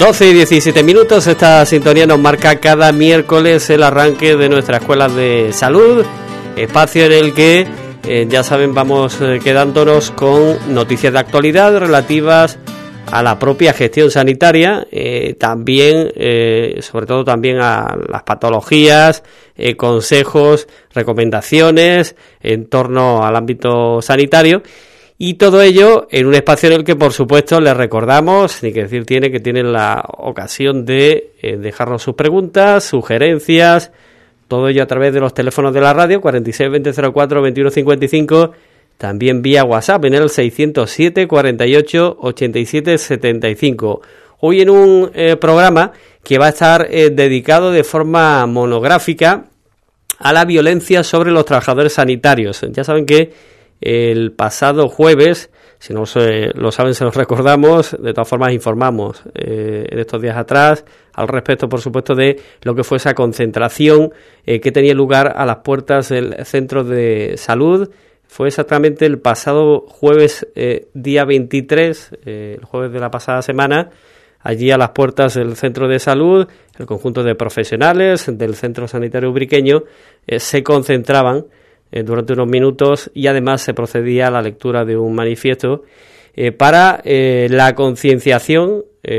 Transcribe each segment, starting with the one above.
12 y 17 minutos, esta sintonía nos marca cada miércoles el arranque de nuestra escuela de salud, espacio en el que, ya saben, vamos quedándonos con noticias de actualidad relativas a la propia gestión sanitaria, también, sobre todo también a las patologías, consejos, recomendaciones en torno al ámbito sanitario. Y todo ello en un espacio en el que, por supuesto, les recordamos, ni que decir tiene, que tienen la ocasión de dejarnos sus preguntas, sugerencias, todo ello a través de los teléfonos de la radio, 46 20 04 21 55, también vía WhatsApp en el 607 48 87 75. Hoy en un programa que va a estar dedicado de forma monográfica a la violencia sobre los trabajadores sanitarios. Ya saben que el pasado jueves, si no lo saben, se los recordamos, de todas formas informamos en estos días atrás al respecto, por supuesto, de lo que fue esa concentración que tenía lugar a las puertas del centro de salud. Fue exactamente el pasado jueves, día 23, el jueves de la pasada semana, allí a las puertas del centro de salud, el conjunto de profesionales del centro sanitario ubriqueño se concentraban durante unos minutos y además se procedía a la lectura de un manifiesto para la concienciación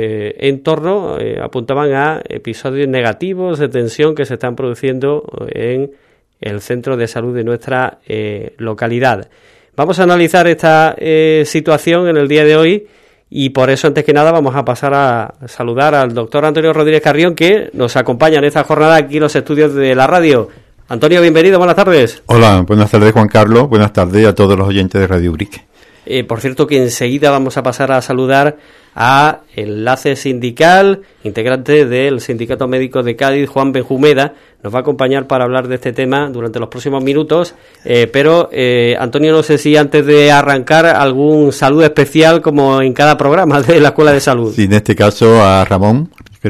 en torno, apuntaban a episodios negativos de tensión que se están produciendo en el centro de salud de nuestra localidad. Vamos a analizar esta situación en el día de hoy y por eso, antes que nada, vamos a pasar a saludar al doctor Antonio Rodríguez Carrión, que nos acompaña en esta jornada aquí en los estudios de la radio. Antonio, bienvenido, buenas tardes. Hola, buenas tardes, Juan Carlos, buenas tardes a todos los oyentes de Radio Ubrique. Por cierto, que enseguida vamos a pasar a saludar a Enlace Sindical, integrante del Sindicato Médico de Cádiz, Juan Benjumeda. Nos va a acompañar para hablar de este tema durante los próximos minutos. Pero, Antonio, no sé si antes de arrancar algún saludo especial como en cada programa de la Escuela de Salud. Sí, en este caso a Ramón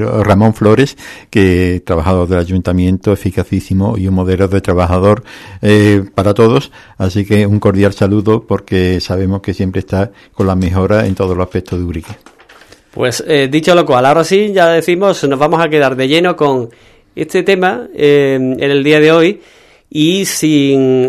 Flores, que trabajador del ayuntamiento, eficacísimo y un modelo de trabajador para todos, así que un cordial saludo porque sabemos que siempre está con la mejora en todos los aspectos de Ubrique. Pues dicho lo cual, ahora sí, ya decimos, nos vamos a quedar de lleno con este tema en el día de hoy y sin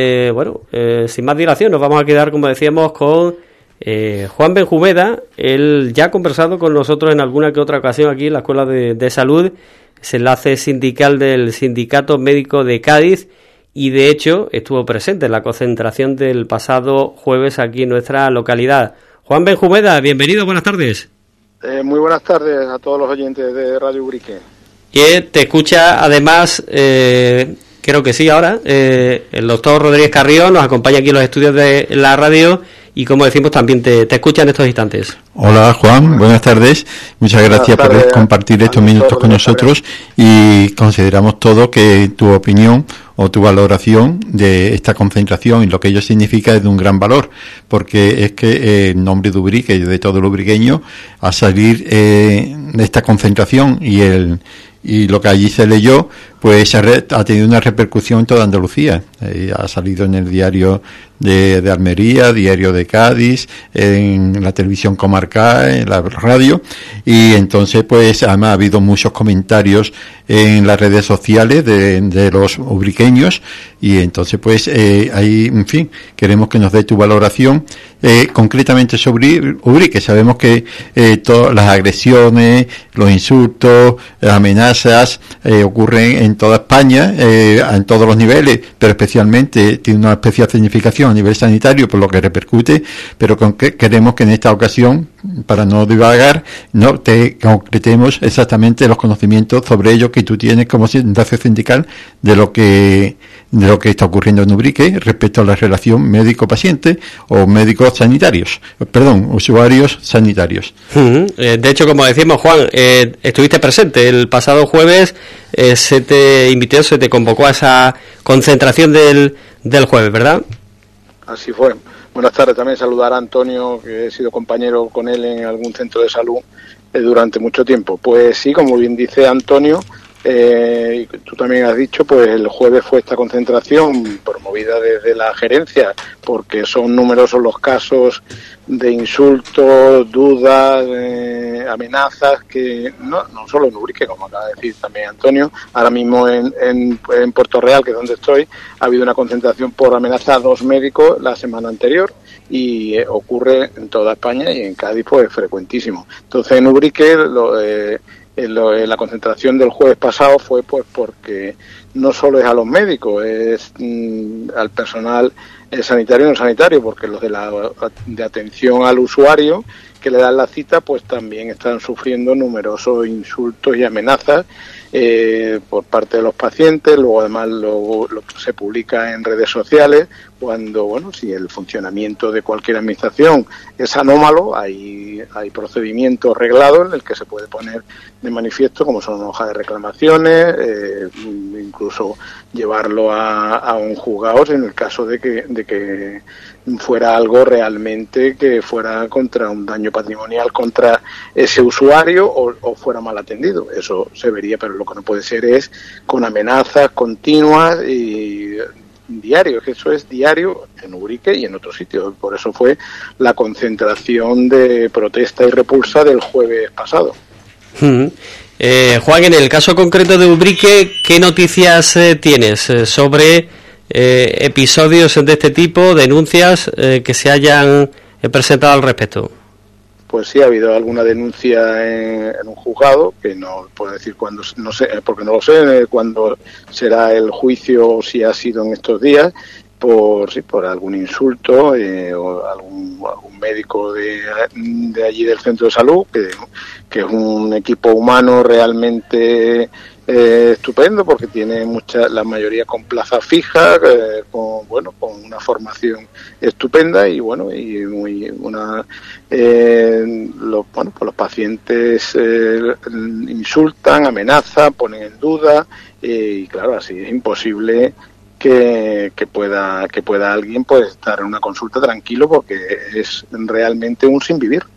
más dilación nos vamos a quedar, como decíamos, con Juan Benjumeda. Él ya ha conversado con nosotros en alguna que otra ocasión aquí en la Escuela de Salud, es enlace sindical del Sindicato Médico de Cádiz y de hecho estuvo presente en la concentración del pasado jueves aquí en nuestra localidad. Juan Benjumeda, bienvenido, buenas tardes. Muy buenas tardes a todos los oyentes de Radio Ubrique. Que te escucha además, creo que sí ahora, el doctor Rodríguez Carrión nos acompaña aquí en los estudios de la radio. Y como decimos, también te escucha en estos instantes. Hola, Juan, buenas tardes. Muchas gracias por compartir estos minutos con nosotros y consideramos todo que tu opinión o tu valoración de esta concentración y lo que ello significa es de un gran valor, porque es que el nombre de Ubrique y de todo el ubriqueño a salir de esta concentración y lo que allí se leyó, pues ha tenido una repercusión en toda Andalucía. Ha salido en el diario de Almería, diario de Cádiz, en la televisión comarcal, en la radio, y entonces pues además ha habido muchos comentarios en las redes sociales de los ubriqueños, y entonces pues ahí, en fin, queremos que nos dé tu valoración concretamente sobre Ubrique. Sabemos que todas las agresiones, los insultos, las amenazas ocurren en toda España, en todos los niveles, pero especialmente tiene una especial significación a nivel sanitario por lo que repercute, pero queremos que en esta ocasión, para no divagar, no te concretemos exactamente los conocimientos sobre ello que tú tienes como enlace sindical de lo que está ocurriendo en Ubrique respecto a la relación médico-paciente o usuarios sanitarios. De hecho, como decimos, Juan, estuviste presente el pasado jueves, se te convocó a esa concentración del jueves, ¿verdad? Así fue. Buenas tardes, también saludar a Antonio, que he sido compañero con él en algún centro de salud durante mucho tiempo. Pues sí, como bien dice Antonio, tú también has dicho, pues el jueves fue esta concentración promovida desde la gerencia, porque son numerosos los casos de insultos, dudas, amenazas, que no solo en Ubrique, como acaba de decir también Antonio, ahora mismo en Puerto Real, que es donde estoy, ha habido una concentración por amenaza a 2 médicos la semana anterior, y ocurre en toda España, y en Cádiz pues es frecuentísimo. Entonces en Ubrique la concentración del jueves pasado fue pues porque no solo es a los médicos, es al personal sanitario y no sanitario, porque los de atención al usuario que le dan la cita pues también están sufriendo numerosos insultos y amenazas por parte de los pacientes. Luego además lo que se publica en redes sociales, cuando si el funcionamiento de cualquier administración es anómalo, hay procedimientos reglados en el que se puede poner de manifiesto, como son hojas de reclamaciones, incluso llevarlo a un juzgado en el caso de que fuera algo realmente que fuera contra un daño patrimonial contra ese usuario o fuera mal atendido. Eso se vería, pero lo que no puede ser es con amenazas continuas y diario, que eso es diario en Ubrique y en otros sitios. Por eso fue la concentración de protesta y repulsa del jueves pasado. Juan, en el caso concreto de Ubrique, ¿qué noticias tienes sobre episodios de este tipo, denuncias que se hayan presentado al respecto? Pues sí, ha habido alguna denuncia en un juzgado, que no puedo decir cuándo, no sé, porque no lo sé, cuándo será el juicio o si ha sido en estos días, por algún insulto o algún médico de allí del centro de salud, que es un equipo humano realmente estupendo, porque tiene la mayoría con plaza fija, con una formación estupenda y los pacientes insultan, amenazan, ponen en duda, y claro, así es imposible que pueda alguien pues estar en una consulta tranquilo, porque es realmente un sin vivir.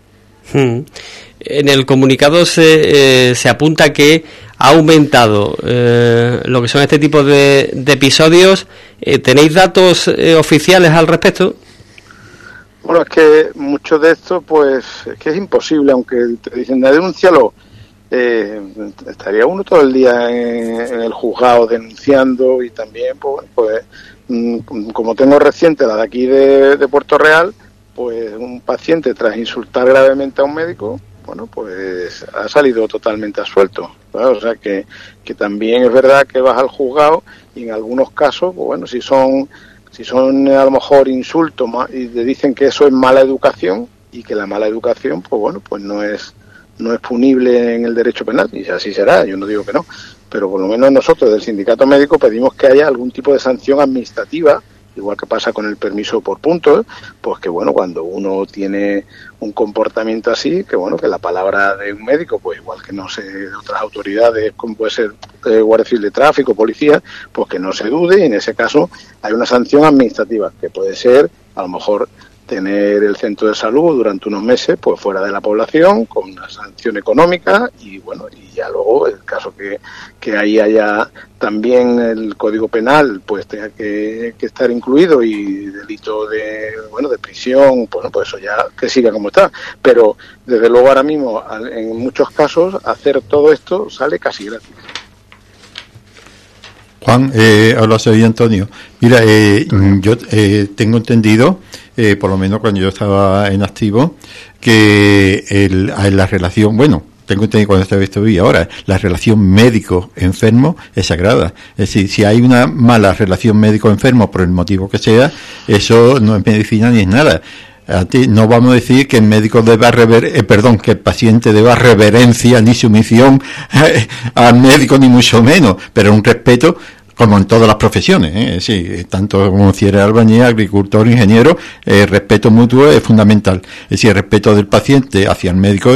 En el comunicado se apunta que ha aumentado lo que son este tipo de episodios. ¿Tenéis datos oficiales al respecto? Bueno, es que muchos de estos pues es que es imposible, aunque te dicen denúncialo, estaría uno todo el día en el juzgado denunciando. Y también pues como tengo reciente la de aquí de Puerto Real, pues un paciente tras insultar gravemente a un médico, pues ha salido totalmente absuelto, ¿verdad? O sea que también es verdad que vas al juzgado y en algunos casos, pues si son a lo mejor insultos y te dicen que eso es mala educación, y que la mala educación pues no es punible en el derecho penal, y así será, yo no digo que no, pero por lo menos nosotros del sindicato médico pedimos que haya algún tipo de sanción administrativa, igual que pasa con el permiso por puntos, pues que cuando uno tiene un comportamiento así, que la palabra de un médico, pues igual que no sé, de otras autoridades, como puede ser Guardia Civil de Tráfico, policía, pues que no se dude, y en ese caso hay una sanción administrativa, que puede ser, a lo mejor, tener el centro de salud durante unos meses pues fuera de la población, con una sanción económica, y ya luego el caso que ahí haya también el Código Penal pues tenga que estar incluido, y delito de prisión, pues eso ya que siga como está. Pero desde luego ahora mismo en muchos casos hacer todo esto sale casi gratis. Juan, hola, soy Antonio. Mira, yo tengo entendido, por lo menos cuando yo estaba en activo, que la relación, tengo entendido cuando estaba estudiando ahora, la relación médico-enfermo es sagrada. Es decir, si hay una mala relación médico-enfermo por el motivo que sea, eso no es medicina ni es nada. No vamos a decir que el médico deba que el paciente deba reverencia ni sumisión al médico, ni mucho menos, pero un respeto como en todas las profesiones, sí, tanto como si eres albañil, agricultor, ingeniero, respeto mutuo es fundamental. Es decir, el respeto del paciente hacia el médico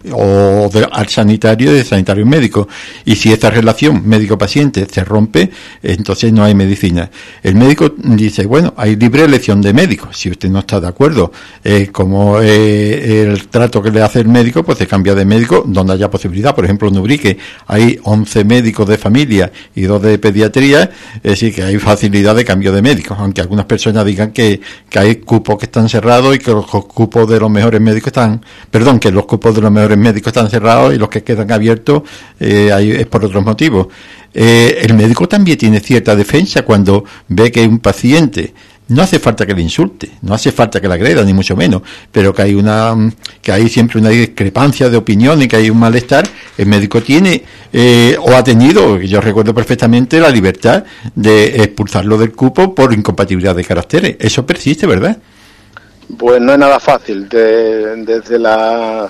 al sanitario y del sanitario médico. Y si esta relación médico-paciente se rompe, entonces no hay medicina. El médico dice, bueno, hay libre elección de médicos. Si usted no está de acuerdo como el trato que le hace el médico, pues se cambia de médico donde haya posibilidad. Por ejemplo, en Ubrique hay 11 médicos de familia y 2 de pediatría. Es decir, que hay facilidad de cambio de médicos, aunque algunas personas digan que hay cupos que están cerrados y que los cupos de los mejores médicos que los cupos de los mejores médicos están cerrados y los que quedan abiertos es por otros motivos. El médico también tiene cierta defensa cuando ve que un paciente, no hace falta que le insulte, no hace falta que le agreda, ni mucho menos, pero que hay siempre una discrepancia de opinión y que hay un malestar. El médico tiene o ha tenido, yo recuerdo perfectamente, la libertad de expulsarlo del cupo por incompatibilidad de caracteres. Eso persiste, ¿verdad? Pues no es nada fácil. Desde la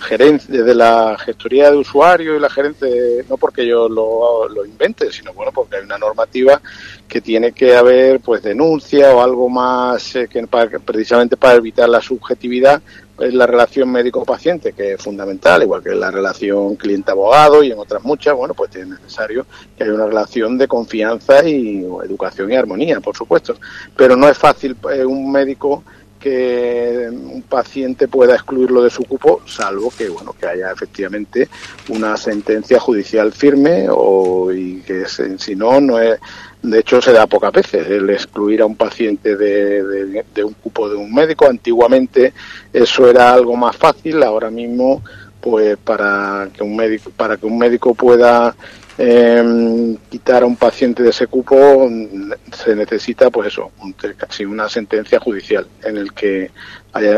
gestoría de usuario y la gerencia, no porque yo lo invente, sino bueno, porque hay una normativa que tiene que haber pues denuncia o algo más precisamente para evitar la subjetividad. Es la relación médico-paciente, que es fundamental, igual que la relación cliente-abogado y en otras muchas. Bueno, pues es necesario que haya una relación de confianza y educación y armonía, por supuesto. Pero no es fácil un médico que un paciente pueda excluirlo de su cupo, salvo que que haya efectivamente una sentencia judicial firme y que si no es. De hecho, se da pocas veces el excluir a un paciente de un cupo de un médico. Antiguamente eso era algo más fácil. Ahora mismo, pues para que un médico pueda quitar a un paciente de ese cupo, se necesita casi una sentencia judicial en el que haya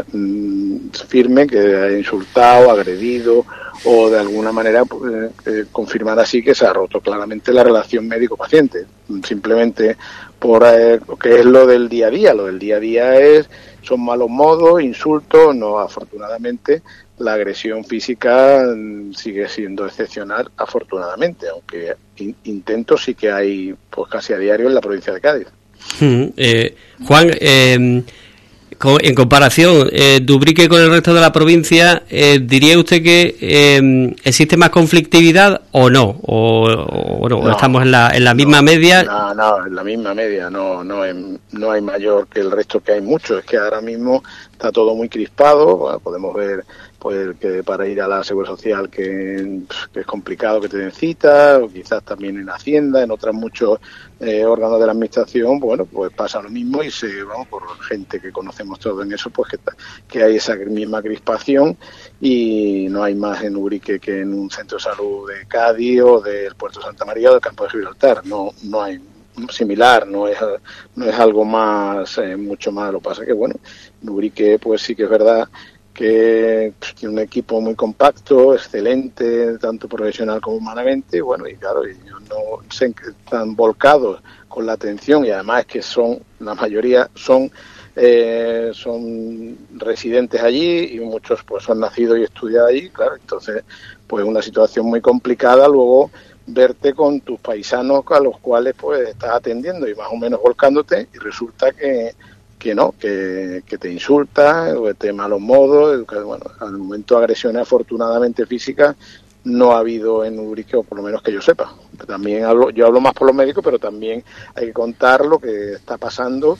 firme que haya insultado, agredido o de alguna manera confirmar así que se ha roto claramente la relación médico-paciente, simplemente por que es lo del día a día. Lo del día a día son malos modos, insultos. No, afortunadamente la agresión física sigue siendo excepcional, afortunadamente, aunque intentos sí que hay pues casi a diario en la provincia de Cádiz. Juan, en comparación de Ubrique con el resto de la provincia, ¿diría usted que existe más conflictividad o no? ¿O estamos en la misma media? No, en la misma media. No hay mayor que el resto, que hay mucho. Es que ahora mismo está todo muy crispado. Bueno, podemos ver pues que para ir a la Seguridad Social que es complicado que te den cita, o quizás también en Hacienda, en otros muchos órganos de la administración, bueno, pues pasa lo mismo y por gente que conocemos todos en eso, pues que hay esa misma crispación y no hay más en Ubrique que en un centro de salud de Cádiz o del Puerto de Santa María o del Campo de Gibraltar. No hay similar, no es algo más, mucho más. Lo que pasa que en Ubrique pues sí que es verdad que tiene un equipo muy compacto, excelente, tanto profesional como humanamente, y claro, ellos no se están volcados con la atención, y además es que la mayoría son residentes allí y muchos pues son nacidos y estudiados allí, claro, entonces pues una situación muy complicada luego verte con tus paisanos a los cuales pues estás atendiendo y más o menos volcándote y resulta que te insulta, o te malos modos. Al momento de agresiones afortunadamente físicas no ha habido en Ubrique, o por lo menos que yo sepa. También yo hablo más por los médicos, pero también hay que contar lo que está pasando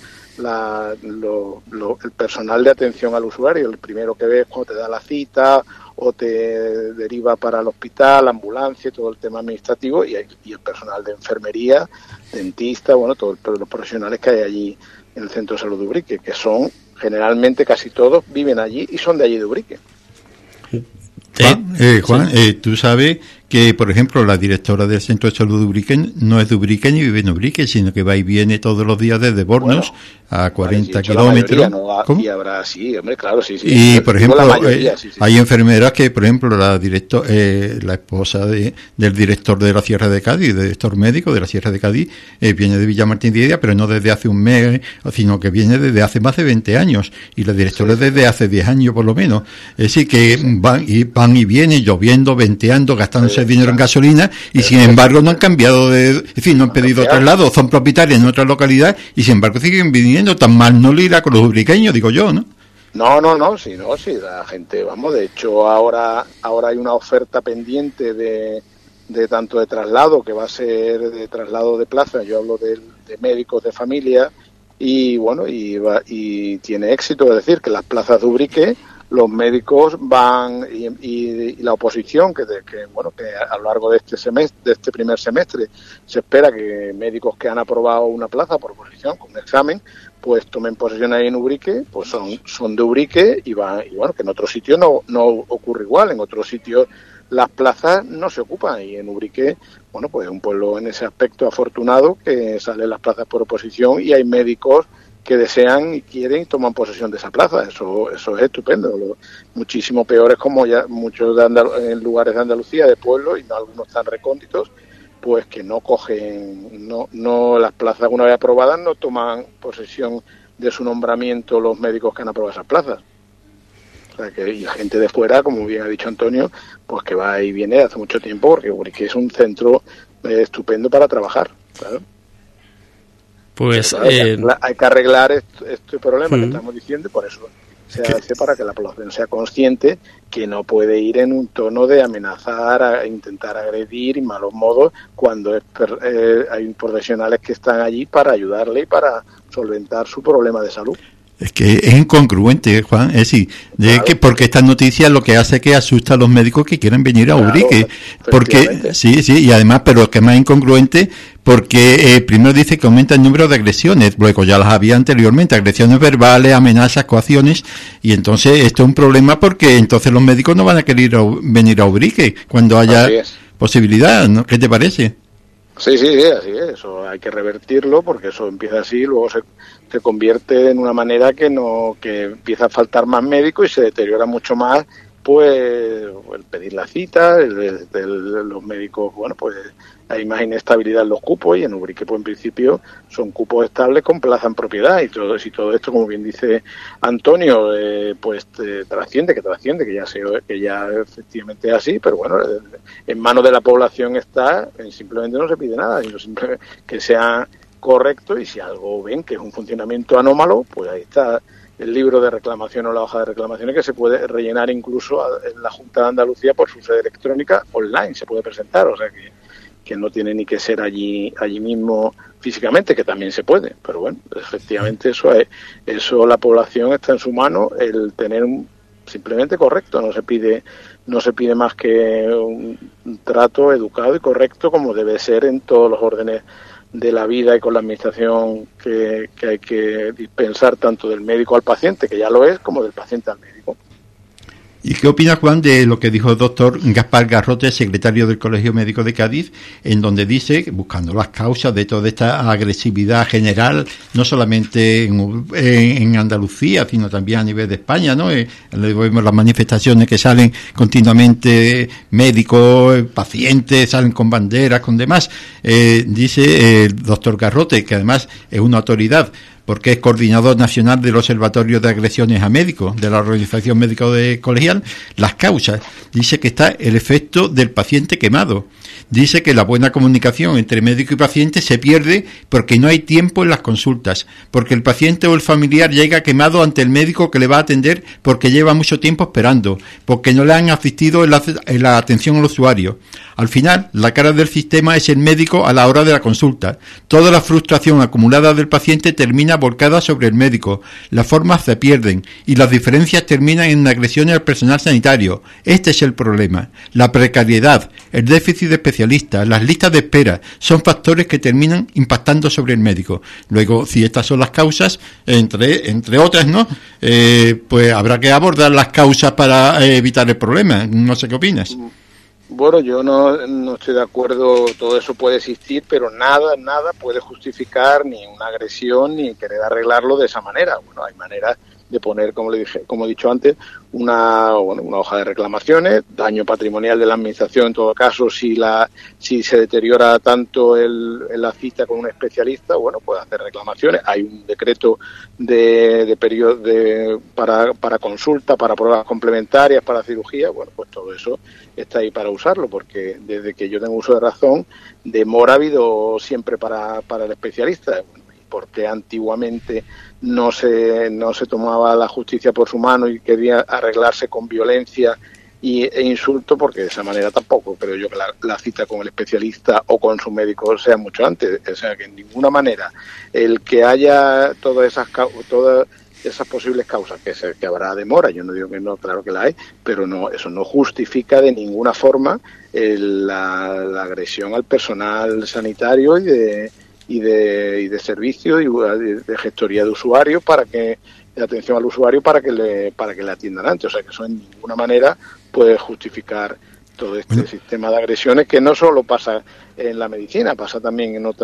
el personal de atención al usuario. El primero que ves cuando te da la cita o te deriva para el hospital, ambulancia, todo el tema administrativo, y el personal de enfermería, dentista, todos los profesionales que hay allí en el Centro de Salud de Ubrique, que son generalmente casi todos viven allí y son de allí de Ubrique. Juan, tú sabes que, por ejemplo, la directora del Centro de Salud de Ubrique no es de Ubrique ni vive en Ubrique, sino que va y viene todos los días desde Bornos a 40 kilómetros. ¿Cómo? Y habrá, sí, hombre, claro, sí. Y, por ejemplo, hay enfermeras que, por ejemplo, la esposa del director de la Sierra de Cádiz, director médico de la Sierra de Cádiz, viene de Villamartín de Heredia, pero no desde hace un mes, sino que viene desde hace más de 20 años, y la directora es desde hace 10 años por lo menos. Es decir, que van y vienen lloviendo, venteando, gastándose el dinero en gasolina y sin embargo no han cambiado no han pedido traslado, son propietarios en otra localidad y sin embargo siguen viniendo. Tan mal no le irá con los ubriqueños, digo yo, ¿no? Sí, la gente, de hecho ahora hay una oferta pendiente de tanto de traslado, que va a ser de traslado de plaza, yo hablo de médicos de familia, y y tiene éxito, es decir, que las plazas de Ubrique, los médicos van y la oposición, que a lo largo de este primer semestre se espera que médicos que han aprobado una plaza por oposición con examen, pues tomen posesión ahí en Ubrique, pues son de Ubrique y que en otros sitios no ocurre igual, en otros sitios las plazas no se ocupan y en Ubrique, pues es un pueblo en ese aspecto afortunado que salen las plazas por oposición y hay médicos que desean y quieren y toman posesión de esa plaza. Eso es estupendo. Muchísimo peor es como ya muchos en lugares de Andalucía, de pueblos, y no algunos tan recónditos, pues que no cogen, no las plazas una vez aprobadas no toman posesión de su nombramiento los médicos que han aprobado esas plazas. O sea que y la gente de fuera, como bien ha dicho Antonio, pues que va y viene hace mucho tiempo porque es un centro estupendo para trabajar, claro. Pues hay que arreglar este problema que estamos diciendo, y por eso se hace para que la población sea consciente que no puede ir en un tono de amenazar, a intentar agredir y malos modos cuando hay profesionales que están allí para ayudarle y para solventar su problema de salud. Es que es incongruente, Juan, es decir, que porque esta noticia lo que hace es que asusta a los médicos que quieren venir a Ubrique, porque sí, y además, pero lo que es más incongruente, porque primero dice que aumenta el número de agresiones, luego ya las había anteriormente, agresiones verbales, amenazas, coacciones, y entonces esto es un problema porque entonces los médicos no van a querer venir a Ubrique cuando haya posibilidad, ¿no? ¿Qué te parece? Sí, así es, eso hay que revertirlo porque eso empieza así, luego se convierte en una manera que empieza a faltar más médicos y se deteriora mucho más, pues el pedir la cita, los médicos, pues hay más inestabilidad en los cupos y en Ubrique pues en principio son cupos estables con plaza en propiedad y todo esto, como bien dice Antonio, trasciende, que ya efectivamente es así, pero en manos de la población está, simplemente no se pide nada, sino simplemente que sea correcto, y si algo ven que es un funcionamiento anómalo, pues ahí está el libro de reclamación o la hoja de reclamaciones que se puede rellenar incluso en la Junta de Andalucía por su sede electrónica online, se puede presentar, o sea que no tiene ni que ser allí mismo físicamente, que también se puede, pero efectivamente eso la población está en su mano, el tener simplemente correcto, no se pide más que un trato educado y correcto como debe ser en todos los órdenes de la vida y con la administración que hay que dispensar tanto del médico al paciente, que ya lo es, como del paciente al médico. ¿Y qué opina, Juan, de lo que dijo el doctor Gaspar Garrote, secretario del Colegio Médico de Cádiz, en donde dice, buscando las causas de toda esta agresividad general, no solamente en Andalucía, sino también a nivel de España, ¿no? Vemos las manifestaciones que salen continuamente, médicos, pacientes, salen con banderas, con demás. Dice el doctor Garrote, que además es una autoridad, porque es coordinador nacional del Observatorio de Agresiones a Médicos, de la Organización Médico Colegial, las causas. Dice que está el efecto del paciente quemado. Dice que la buena comunicación entre médico y paciente se pierde porque no hay tiempo en las consultas, porque el paciente o el familiar llega quemado ante el médico que le va a atender porque lleva mucho tiempo esperando, porque no le han asistido en la atención al usuario. Al final, la cara del sistema es el médico a la hora de la consulta. Toda la frustración acumulada del paciente termina volcada sobre el médico, las formas se pierden y las diferencias terminan en agresiones al personal sanitario. Este es el problema. La precariedad, el déficit de especialistas, las listas de espera, son factores que terminan impactando sobre el médico. Luego, si estas son las causas, entre otras, ¿no? Pues habrá que abordar las causas para evitar el problema. No sé qué opinas. Bueno, yo no estoy de acuerdo, todo eso puede existir, pero nada puede justificar ni una agresión ni querer arreglarlo de esa manera. Bueno, hay maneras de poner, como he dicho antes, una hoja de reclamaciones, daño patrimonial de la administración en todo caso, si se deteriora tanto la cita con un especialista, bueno, puede hacer reclamaciones. Hay un decreto de periodo para consulta, para pruebas complementarias, para cirugía, bueno, pues todo eso está ahí para usarlo, porque desde que yo tengo uso de razón, demora ha habido siempre para el especialista. Porque antiguamente no se tomaba la justicia por su mano y quería arreglarse con violencia e insulto, porque de esa manera tampoco creo yo que la cita con el especialista o con su médico sea mucho antes. O sea, que en ninguna manera el que haya todas esas posibles causas, que habrá demora, yo no digo que no, claro que la hay, pero no, eso no justifica de ninguna forma la agresión al personal sanitario y de servicio y de gestoría de usuarios, de atención al usuario para que le atiendan antes. O sea, que eso en ninguna manera puede justificar todo este sistema de agresiones, que no solo pasa en la medicina, pasa también en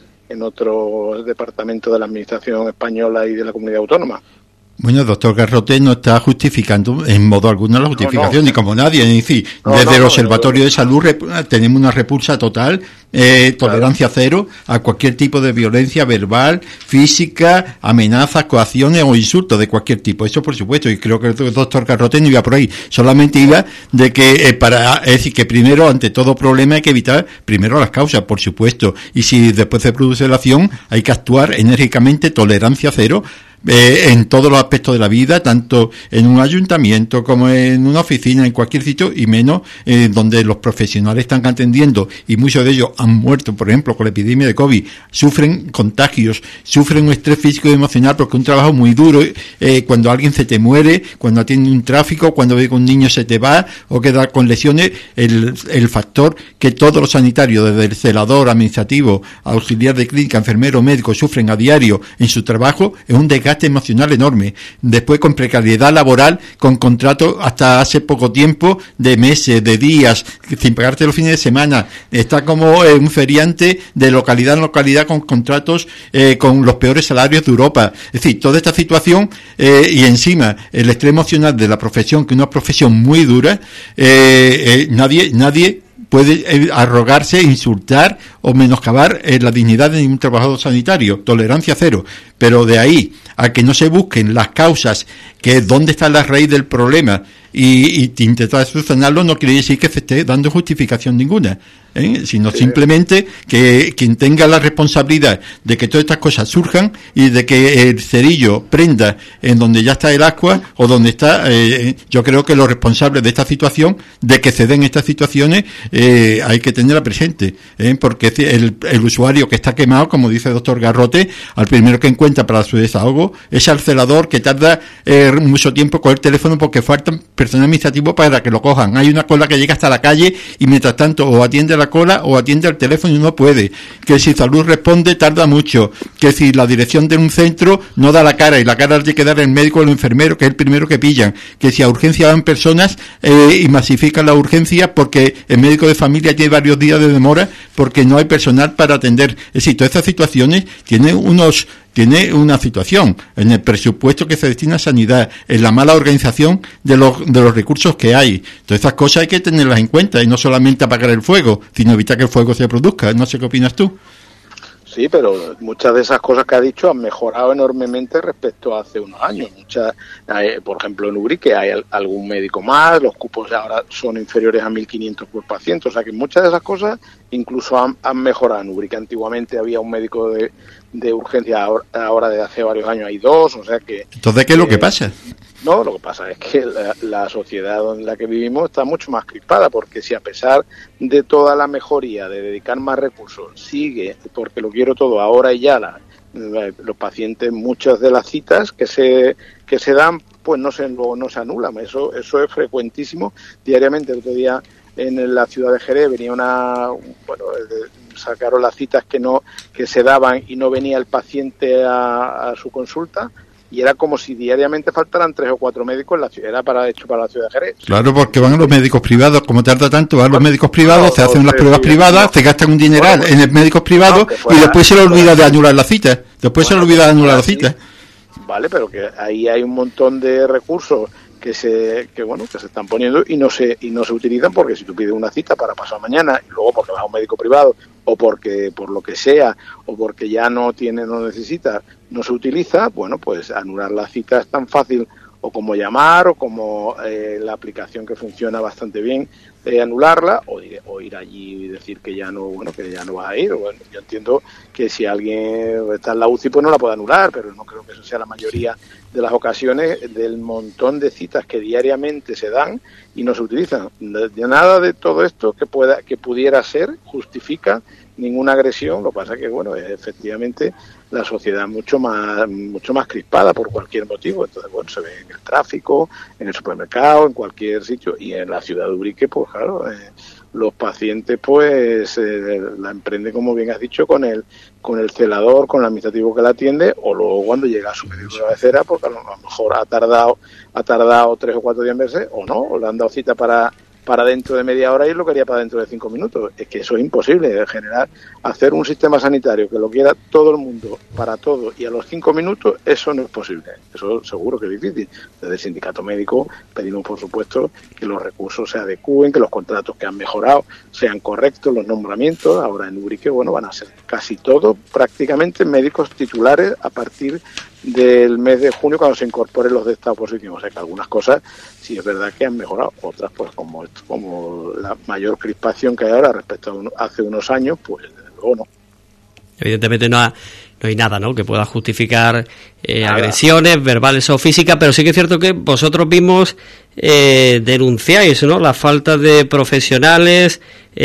otros departamentos de la administración española y de la comunidad autónoma. Bueno, doctor Garrote no está justificando en modo alguno la justificación, ni como nadie. Es decir, desde el Observatorio de Salud tenemos una repulsa total, tolerancia cero a cualquier tipo de violencia verbal, física, amenazas, coacciones o insultos de cualquier tipo. Eso por supuesto, y creo que el doctor Garrote no iba por ahí. Solamente iba de que es decir, que primero, ante todo problema, hay que evitar primero las causas, por supuesto. Y si después se produce la acción, hay que actuar enérgicamente, tolerancia cero, en todos los aspectos de la vida, tanto en un ayuntamiento como en una oficina, en cualquier sitio, y menos donde los profesionales están atendiendo, y muchos de ellos han muerto, por ejemplo, con la epidemia de COVID, sufren contagios, sufren un estrés físico y emocional, porque es un trabajo muy duro, cuando alguien se te muere, cuando atiende un tráfico, cuando ve que un niño se te va, o queda con lesiones, el factor que todos los sanitarios, desde el celador, administrativo, auxiliar de clínica, enfermero, médico, sufren a diario en su trabajo, es un desgaste emocional enorme. Después, con precariedad laboral, con contratos hasta hace poco tiempo de meses, de días, sin pagarte los fines de semana. Está como un feriante de localidad en localidad, con contratos con los peores salarios de Europa. Es decir, toda esta situación y encima el estrés emocional de la profesión, que es una profesión muy dura, nadie puede arrogarse, insultar o menoscabar la dignidad de ningún trabajador sanitario. Tolerancia cero. Pero de ahí a que no se busquen las causas, que es dónde está la raíz del problema, y intentar solucionarlo, no quiere decir que se esté dando justificación ninguna, sino simplemente que quien tenga la responsabilidad de que todas estas cosas surjan y de que el cerillo prenda en donde ya está el agua o donde está, yo creo que los responsables de esta situación, de que se den estas situaciones, hay que tenerla presente, porque el usuario que está quemado, como dice el doctor Garrote, al primero que encuentra para su desahogo es al celador, que tarda mucho tiempo en coger el teléfono porque faltan personal administrativo para que lo cojan. Hay una cola que llega hasta la calle y mientras tanto o atiende a la cola o atiende al teléfono y no puede. Que si Salud responde tarda mucho. Que si la dirección de un centro no da la cara y la cara tiene que dar el médico o el enfermero, que es el primero que pillan. Que si a urgencia van personas y masifican la urgencia porque el médico de familia tiene varios días de demora porque no hay personal para atender. Es decir, todas estas situaciones tiene una situación en el presupuesto que se destina a sanidad, en la mala organización de los recursos que hay. Todas estas cosas hay que tenerlas en cuenta y no solamente apagar el fuego, sino evitar que el fuego se produzca. No sé qué opinas tú. Sí, pero muchas de esas cosas que ha dicho han mejorado enormemente respecto a hace unos años. Por ejemplo, en Ubrique hay algún médico más, los cupos ahora son inferiores a 1.500 por paciente. O sea que muchas de esas cosas incluso han mejorado en Ubrique. Antiguamente había un médico de urgencia, ahora desde hace varios años hay dos. O sea que... Entonces, ¿qué es lo que pasa? No, lo que pasa es que la sociedad en la que vivimos está mucho más crispada, porque si a pesar de toda la mejoría, de dedicar más recursos, sigue, porque lo quiero todo ahora y ya, los pacientes, muchas de las citas que se dan, pues no se anulan. Eso es frecuentísimo. Diariamente, el otro día en la ciudad de Jerez venía sacaron las citas que se daban y no venía el paciente a su consulta. Y era como si diariamente faltaran 3 o 4 médicos en la ciudad, era hecho para la ciudad de Jerez. Claro, porque van a los médicos privados, como tarda tanto, van a los médicos privados, se hacen las pruebas privadas, se gastan un dineral en el médicos privados y después se le olvida de anular la cita. ¿vale? Pero que ahí hay un montón de recursos que se están poniendo y no se utilizan, porque si tú pides una cita para pasar mañana y luego porque vas a un médico privado o porque por lo que sea o porque ya no necesitas, no se utiliza, bueno, pues anular la cita es tan fácil o como llamar o como la aplicación que funciona bastante bien, anularla o ir allí y decir que ya no vas a ir. Bueno, yo entiendo que si alguien está en la UCI pues no la puede anular, pero no creo que eso sea la mayoría de las ocasiones del montón de citas que diariamente se dan y no se utilizan. Nada de todo esto que pudiera ser justifica ninguna agresión. Lo que pasa es que, bueno, efectivamente la sociedad mucho más crispada por cualquier motivo. Entonces, bueno, se ve en el tráfico, en el supermercado, en cualquier sitio, y en la ciudad de Ubrique, pues claro, los pacientes pues la emprenden, como bien has dicho, con el celador, con el administrativo que la atiende, o luego cuando llega a su médico de cabecera, porque a lo mejor ha tardado 3 o 4 días en verse, o no, o le han dado cita para dentro de media hora y lo quería para dentro de 5 minutos. Es que eso es imposible, hacer un sistema sanitario que lo quiera todo el mundo, para todo, y a los 5 minutos, eso no es posible. Eso seguro que es difícil. Desde el sindicato médico pedimos, por supuesto, que los recursos se adecúen, que los contratos que han mejorado sean correctos, los nombramientos. Ahora en Ubrique, bueno, van a ser casi todos prácticamente médicos titulares a partir del mes de junio, cuando se incorporen los de esta oposición. O sea que algunas cosas sí es verdad que han mejorado, otras pues como la mayor crispación que hay ahora respecto a hace unos años, pues desde luego no. Evidentemente no hay nada, ¿no?, que pueda justificar agresiones verbales o físicas, pero sí que es cierto que vosotros mismos denunciáis, ¿no?, la falta de profesionales,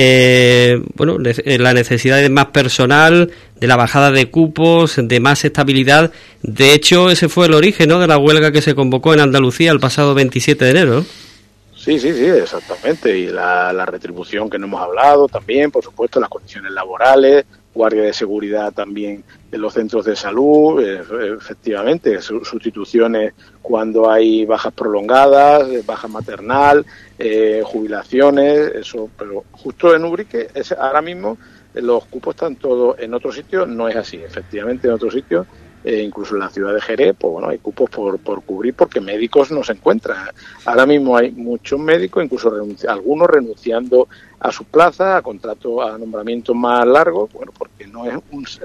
la necesidad de más personal, de la bajada de cupos, de más estabilidad. De hecho, ese fue el origen, ¿no?, de la huelga que se convocó en Andalucía el pasado 27 de enero. Sí, exactamente. Y la retribución que no hemos hablado también, por supuesto, las condiciones laborales, guardia de seguridad también en los centros de salud, efectivamente, sustituciones cuando hay bajas prolongadas, baja maternal, jubilaciones, eso. Pero justo en Ubrique, ahora mismo los cupos están todos. En otros sitios no es así, efectivamente en otros sitios, incluso en la ciudad de Jerez, pues bueno, hay cupos por cubrir porque médicos no se encuentran. Ahora mismo hay muchos médicos, incluso algunos renunciando a sus plazas, a contratos, a nombramientos más largos, bueno, porque no es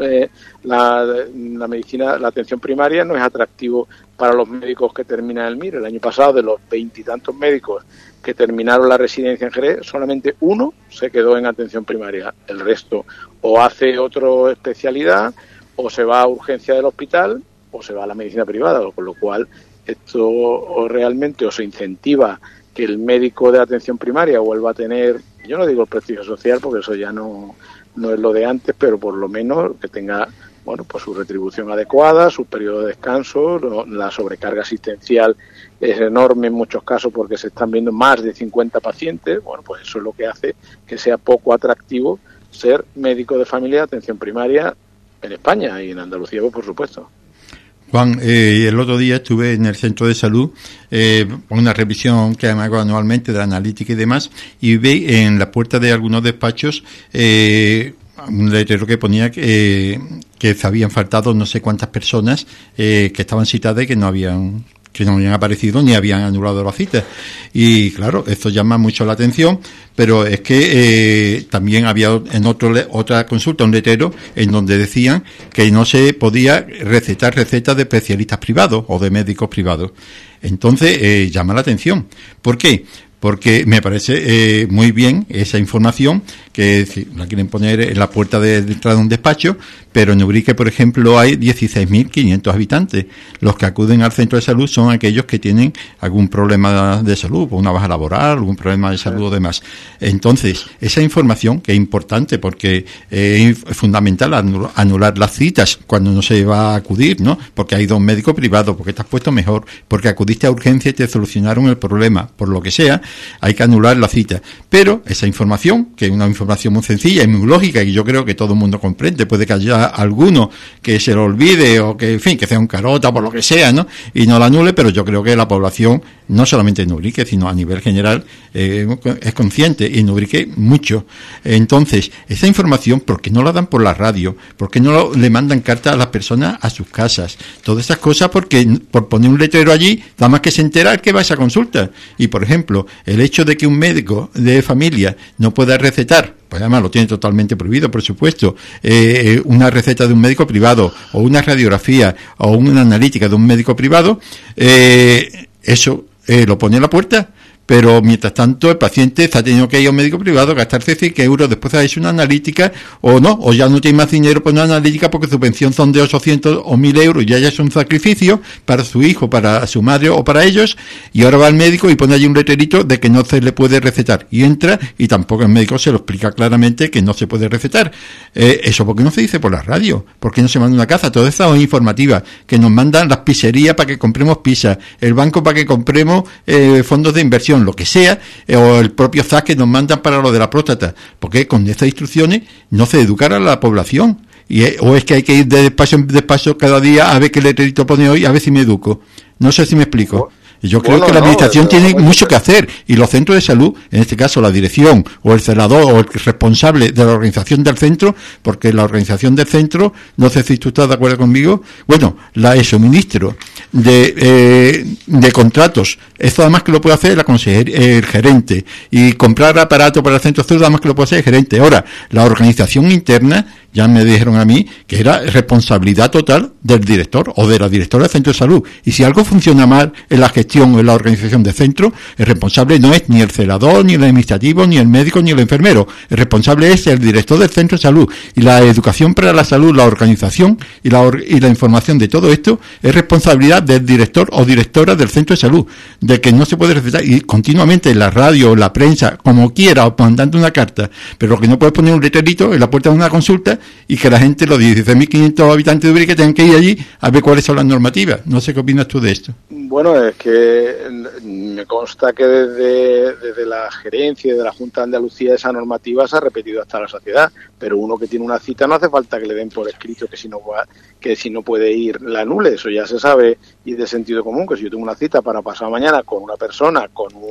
la medicina, la atención primaria no es atractivo para los médicos que terminan el MIR. El año pasado, de los 20 y tantos médicos que terminaron la residencia en Jerez, solamente uno se quedó en atención primaria. El resto o hace otra especialidad, o se va a urgencia del hospital, o se va a la medicina privada, con lo cual esto realmente o se incentiva que el médico de atención primaria vuelva a tener, yo no digo el prestigio social porque eso ya no es lo de antes, pero por lo menos que tenga, bueno, pues su retribución adecuada, su periodo de descanso. La sobrecarga asistencial es enorme en muchos casos porque se están viendo más de 50 pacientes. Bueno, pues eso es lo que hace que sea poco atractivo ser médico de familia de atención primaria en España y en Andalucía, pues, por supuesto. Juan, el otro día estuve en el centro de salud, una revisión que hago anualmente de analítica y demás, y vi en la puerta de algunos despachos un letrero que ponía que se habían faltado no sé cuántas personas que estaban citadas y que no habían aparecido ni habían anulado la cita. Y claro, esto llama mucho la atención, pero es que también había en otra consulta un letrero en donde decían que no se podía recetar recetas de especialistas privados o de médicos privados. Entonces llama la atención. ¿Por qué? Porque me parece muy bien esa información que la quieren poner en la puerta de entrada de un despacho, pero en Ubrique, por ejemplo, hay 16.500 habitantes. Los que acuden al centro de salud son aquellos que tienen algún problema de salud, una baja laboral, algún problema de salud o demás. Entonces, esa información, que es importante porque es fundamental anular las citas cuando no se va a acudir, ¿no? Porque hay 2 médicos privados, porque te has puesto mejor, porque acudiste a urgencia y te solucionaron el problema, por lo que sea, hay que anular la cita. Pero esa información, que es una información muy sencilla y muy lógica, y yo creo que todo el mundo comprende, puede que haya alguno que se lo olvide o que, en fin, que sea un carota por lo que sea, ¿no? Y no la anule, pero yo creo que la población, no solamente en Ubrique, sino a nivel general, es consciente, y en Ubrique mucho. Entonces, esa información, ¿por qué no la dan por la radio? ¿Por qué no le mandan cartas a las personas a sus casas? Todas esas cosas, porque por poner un letrero allí, nada más que se entera que va a esa consulta. Y, por ejemplo, el hecho de que un médico de familia no pueda recetar, pues además lo tiene totalmente prohibido, por supuesto, una receta de un médico privado, o una radiografía, o una analítica de un médico privado, eso lo pone a la puerta. Pero mientras tanto el paciente está teniendo que ir a un médico privado, gastarse 100 euros, después de hacer una analítica, o no, o ya no tiene más dinero para una analítica porque su pensión son de 800 o 1000 euros, y ya es un sacrificio para su hijo, para su madre o para ellos, y ahora va al médico y pone allí un letrerito de que no se le puede recetar, y entra y tampoco el médico se lo explica claramente que no se puede recetar. Eso porque no se dice por la radio, porque no se manda una caza, toda esa informativa que nos mandan las pizzerías para que compremos pizza, el banco para que compremos fondos de inversión, lo que sea, o el propio ZAC que nos mandan para lo de la próstata, porque con estas instrucciones no se educará a la población, o es que hay que ir de despacho en despacho cada día a ver qué letrerito pone hoy, a ver si me educo. No sé si me explico. Yo creo que la administración tiene mucho que hacer, y los centros de salud, en este caso la dirección o el celador o el responsable de la organización del centro, porque la organización del centro, no sé si tú estás de acuerdo conmigo, bueno, el suministro de contratos, esto además que lo puede hacer el gerente, y comprar aparato para el centro de salud además que lo puede hacer el gerente. Ahora, la organización interna, ya me dijeron a mí que era responsabilidad total del director o de la directora del centro de salud, y si algo funciona mal en la gestión o en la organización del centro, el responsable no es ni el celador, ni el administrativo, ni el médico, ni el enfermero. El responsable es el director del centro de salud, y la educación para la salud, la organización y la información de todo esto es responsabilidad del director o directora del centro de salud, de que no se puede recetar, y continuamente en la radio o la prensa, como quiera, o mandando una carta, pero lo que no puedes poner un letrerito en la puerta de una consulta y que la gente, los 16.500 habitantes de Ubrique, tengan que ir allí a ver cuáles son las normativas. No sé qué opinas tú de esto. Bueno, es que me consta que desde la gerencia y de la Junta de Andalucía esa normativa se ha repetido hasta la saciedad, pero uno que tiene una cita no hace falta que le den por escrito que si no puede ir la anule. Eso ya se sabe y es de sentido común, que si yo tengo una cita para pasado mañana con una persona,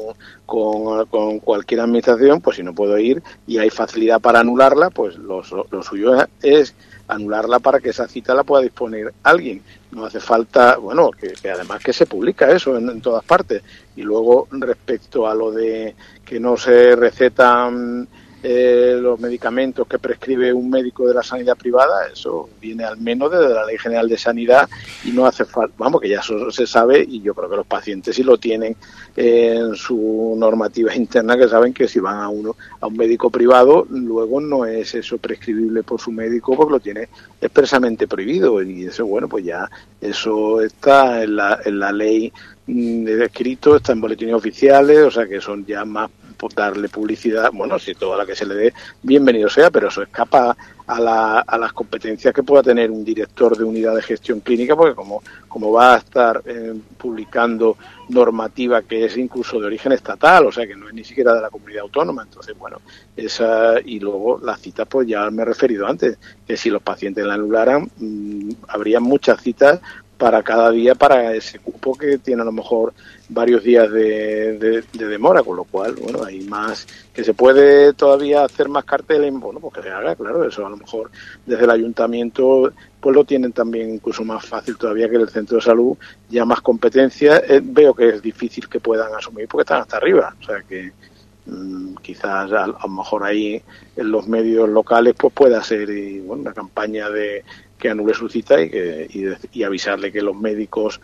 con cualquier administración, pues si no puedo ir y hay facilidad para anularla, pues lo suyo es anularla para que esa cita la pueda disponer alguien. No hace falta, bueno, que además que se publica eso en todas partes. Y luego, respecto a lo de que no se recetan los medicamentos que prescribe un médico de la sanidad privada, eso viene al menos desde la Ley General de Sanidad y no hace falta, vamos, que ya eso se sabe, y yo creo que los pacientes sí lo tienen en su normativa interna, que saben que si van a un médico privado, luego no es eso prescribible por su médico porque lo tiene expresamente prohibido, y eso, bueno, pues ya eso está en la ley de escrito, está en boletines oficiales, o sea que son ya más por darle publicidad, bueno, si toda la que se le dé, bienvenido sea, pero eso escapa a las competencias que pueda tener un director de unidad de gestión clínica, porque como va a estar publicando normativa que es incluso de origen estatal, o sea que no es ni siquiera de la comunidad autónoma, entonces bueno, y luego las citas, pues ya me he referido antes, que si los pacientes la anularan, habría muchas citas para cada día para ese cupo que tiene a lo mejor varios días de demora, con lo cual, bueno, hay más, que se puede todavía hacer más carteles, bueno, pues que se haga, claro, eso a lo mejor desde el ayuntamiento pues lo tienen también incluso más fácil todavía que el centro de salud, ya más competencia, veo que es difícil que puedan asumir porque están hasta arriba, o sea que quizás a lo mejor ahí en los medios locales pues pueda ser una campaña de que anule su cita y avisarle que los médicos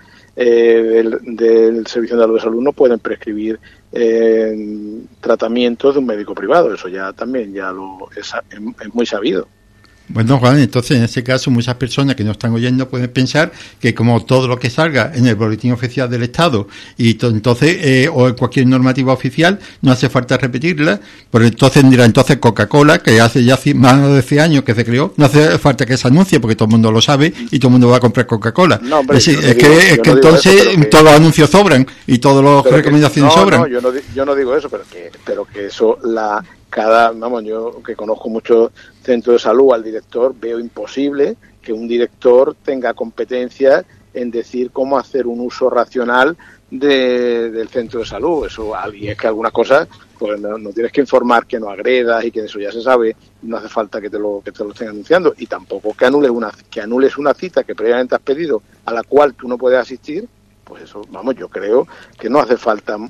del Servicio Andaluz de Salud no pueden prescribir tratamientos de un médico privado. Eso ya también es muy sabido. Bueno, Juan, entonces en ese caso muchas personas que nos están oyendo pueden pensar que como todo lo que salga en el boletín oficial del Estado y entonces o en cualquier normativa oficial no hace falta repetirla, pero entonces dirá, entonces Coca-Cola, que hace ya más de 10 años que se creó, no hace falta que se anuncie porque todo el mundo lo sabe y todo el mundo va a comprar Coca-Cola. No, hombre, es que entonces todos los anuncios sobran y todas las recomendaciones sobran. No, yo no digo eso, pero que eso yo que conozco muchos centros de salud, al director veo imposible que un director tenga competencia en decir cómo hacer un uso racional del centro de salud. Eso, y es que algunas cosas pues no tienes que informar que no agredas y que eso ya se sabe, no hace falta que te lo estén anunciando, y tampoco que anules una cita que previamente has pedido a la cual tú no puedes asistir. Pues eso, yo creo que no hace falta,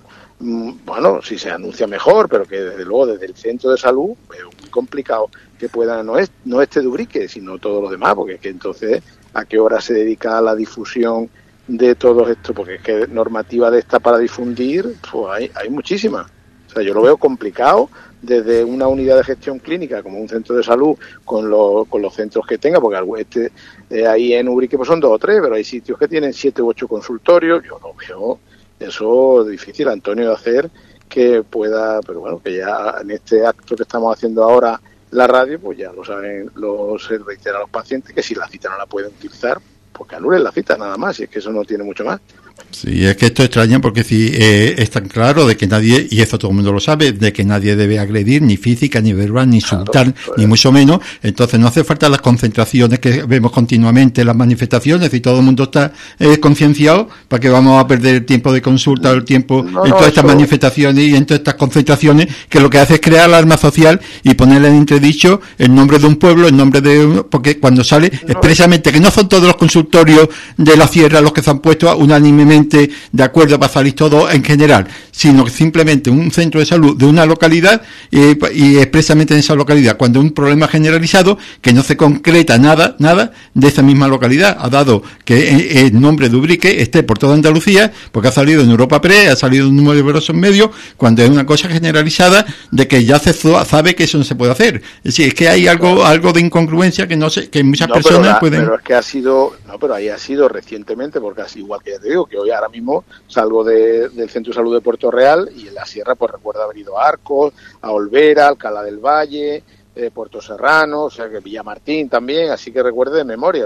si se anuncia mejor, pero que desde luego desde el centro de salud es muy complicado que pueda, no este de Ubrique, sino todo lo demás, porque es que entonces a qué hora se dedica a la difusión de todo esto, porque es que normativa de esta para difundir, pues hay muchísimas. O sea, yo lo veo complicado desde una unidad de gestión clínica como un centro de salud con los centros que tenga, porque ahí en Ubrique pues son 2 o 3, pero hay sitios que tienen 7 u 8 consultorios. Yo no veo eso difícil, Antonio, de hacer que pueda, pero bueno, que ya en este acto que estamos haciendo ahora la radio, pues ya lo saben, se reitera a los pacientes que si la cita no la pueden utilizar, pues que anulen la cita nada más, y es que eso no tiene mucho más. Sí, es que esto extraña porque si es tan claro de que nadie, y eso todo el mundo lo sabe, de que nadie debe agredir, ni física, ni verbal, ni insultar, ni mucho menos, entonces no hace falta las concentraciones que vemos continuamente, las manifestaciones, y todo el mundo está concienciado para que vamos a perder el tiempo de consulta, el tiempo en todas estas manifestaciones y en todas estas concentraciones, que lo que hace es crear alarma social y ponerle en entredicho el nombre de un pueblo, el nombre de porque cuando sale expresamente que no son todos los consultorios de la sierra los que se han puesto unánimemente de acuerdo para salir todo en general, sino que simplemente un centro de salud de una localidad y expresamente en esa localidad, cuando un problema generalizado que no se concreta nada de esa misma localidad, ha dado que el nombre de Ubrique esté por toda Andalucía, porque ha salido en Europa Press, ha salido en numerosos medios, cuando es una cosa generalizada de que ya se sabe que eso no se puede hacer. Es decir, es que hay algo de incongruencia que no sé, que muchas personas pueden... Pero es que ahí ha sido recientemente, porque así igual que ya te digo, que hoy ahora mismo salgo del Centro de Salud de Puerto Real y en la sierra pues recuerdo haber ido a Arcos, a Olvera, Alcalá del Valle, Puerto Serrano, o sea que Villamartín también, así que recuerde de memoria.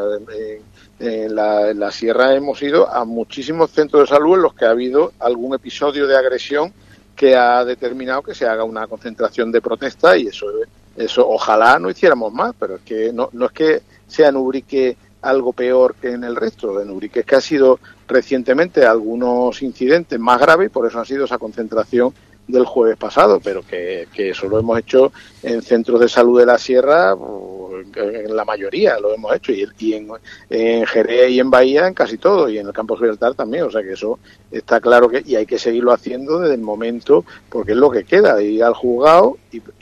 En la sierra hemos ido a muchísimos centros de salud en los que ha habido algún episodio de agresión que ha determinado que se haga una concentración de protesta, y eso ojalá no hiciéramos más, pero es que no es que sea en Ubrique algo peor que en el resto. En Ubrique es que ha sido recientemente algunos incidentes más graves, y por eso ha sido esa concentración del jueves pasado, pero que eso lo hemos hecho en centros de salud de la sierra, en la mayoría lo hemos hecho, y en Jerez y en Bahía en casi todo, y en el Campo Gibraltar también, o sea que eso está claro y hay que seguirlo haciendo desde el momento, porque es lo que queda, ir al juzgado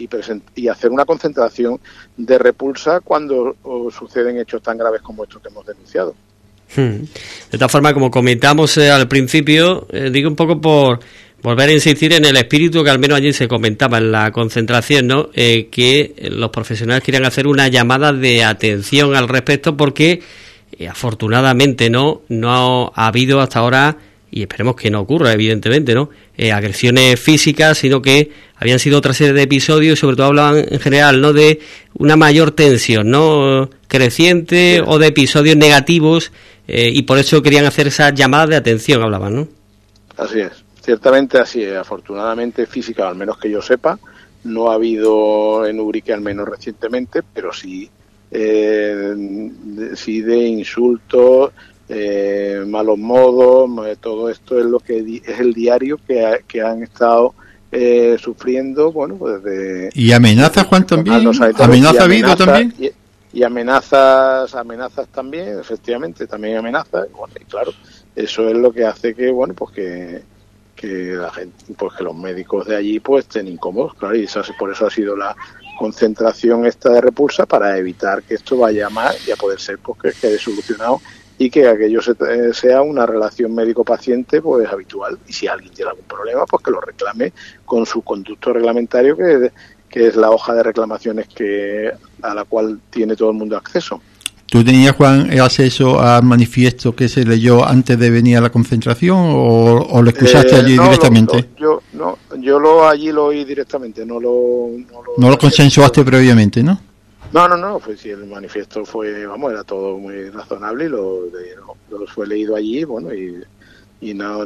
y hacer una concentración de repulsa cuando suceden hechos tan graves como estos que hemos denunciado. De esta forma, como comentamos al principio, digo un poco por volver a insistir en el espíritu que al menos allí se comentaba en la concentración, ¿no? Que los profesionales querían hacer una llamada de atención al respecto, porque afortunadamente no ha habido hasta ahora, y esperemos que no ocurra evidentemente, ¿no? Agresiones físicas, sino que habían sido otra serie de episodios, y sobre todo hablaban en general, ¿no?, de una mayor tensión, ¿no?, creciente, o de episodios negativos, y por eso querían hacer esa llamada de atención, hablaban, ¿no? Así es. Ciertamente así es. Afortunadamente física, al menos que yo sepa, no ha habido en Ubrique, al menos recientemente, pero sí de insultos, malos modos, todo esto es lo que es el diario que han estado sufriendo, bueno, pues desde... ¿Y amenazas, Juan, también? ¿Amenaza ha habido también? Y amenazas también, efectivamente, también amenazas, bueno, y claro, eso es lo que hace que, bueno, pues que la gente, pues que los médicos de allí pues estén incómodos, claro, y por eso ha sido la concentración esta de repulsa, para evitar que esto vaya más y a poder ser pues que quede solucionado, y que aquello sea una relación médico-paciente pues habitual, y si alguien tiene algún problema pues que lo reclame con su conducto reglamentario, que es la hoja de reclamaciones a la cual tiene todo el mundo acceso. ¿Tú tenías, Juan, acceso al manifiesto que se leyó antes de venir a la concentración o lo escuchaste allí directamente? Yo allí lo oí directamente, no lo consensuaste previamente, ¿no? No, pues sí, el manifiesto era todo muy razonable y lo fue leído allí, bueno, y que no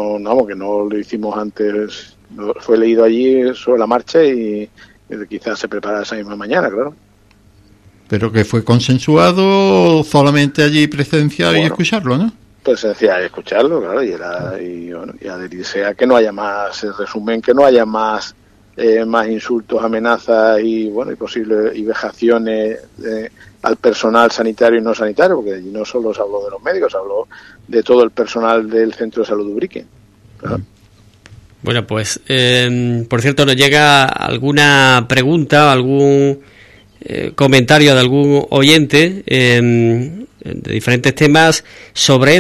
lo hicimos antes, fue leído allí sobre la marcha y quizás se prepara esa misma mañana, claro. ¿Pero que fue consensuado solamente allí presenciar y escucharlo, no? Presenciar y escucharlo, claro, y adherirse a que no haya más, en resumen, que no haya más insultos, amenazas y posibles vejaciones al personal sanitario y no sanitario, porque allí no solo se habló de los médicos, se habló de todo el personal del Centro de Salud Ubrique. ¿Verdad? Bueno, pues, por cierto, nos llega alguna pregunta, algún comentario de algún oyente de diferentes temas sobre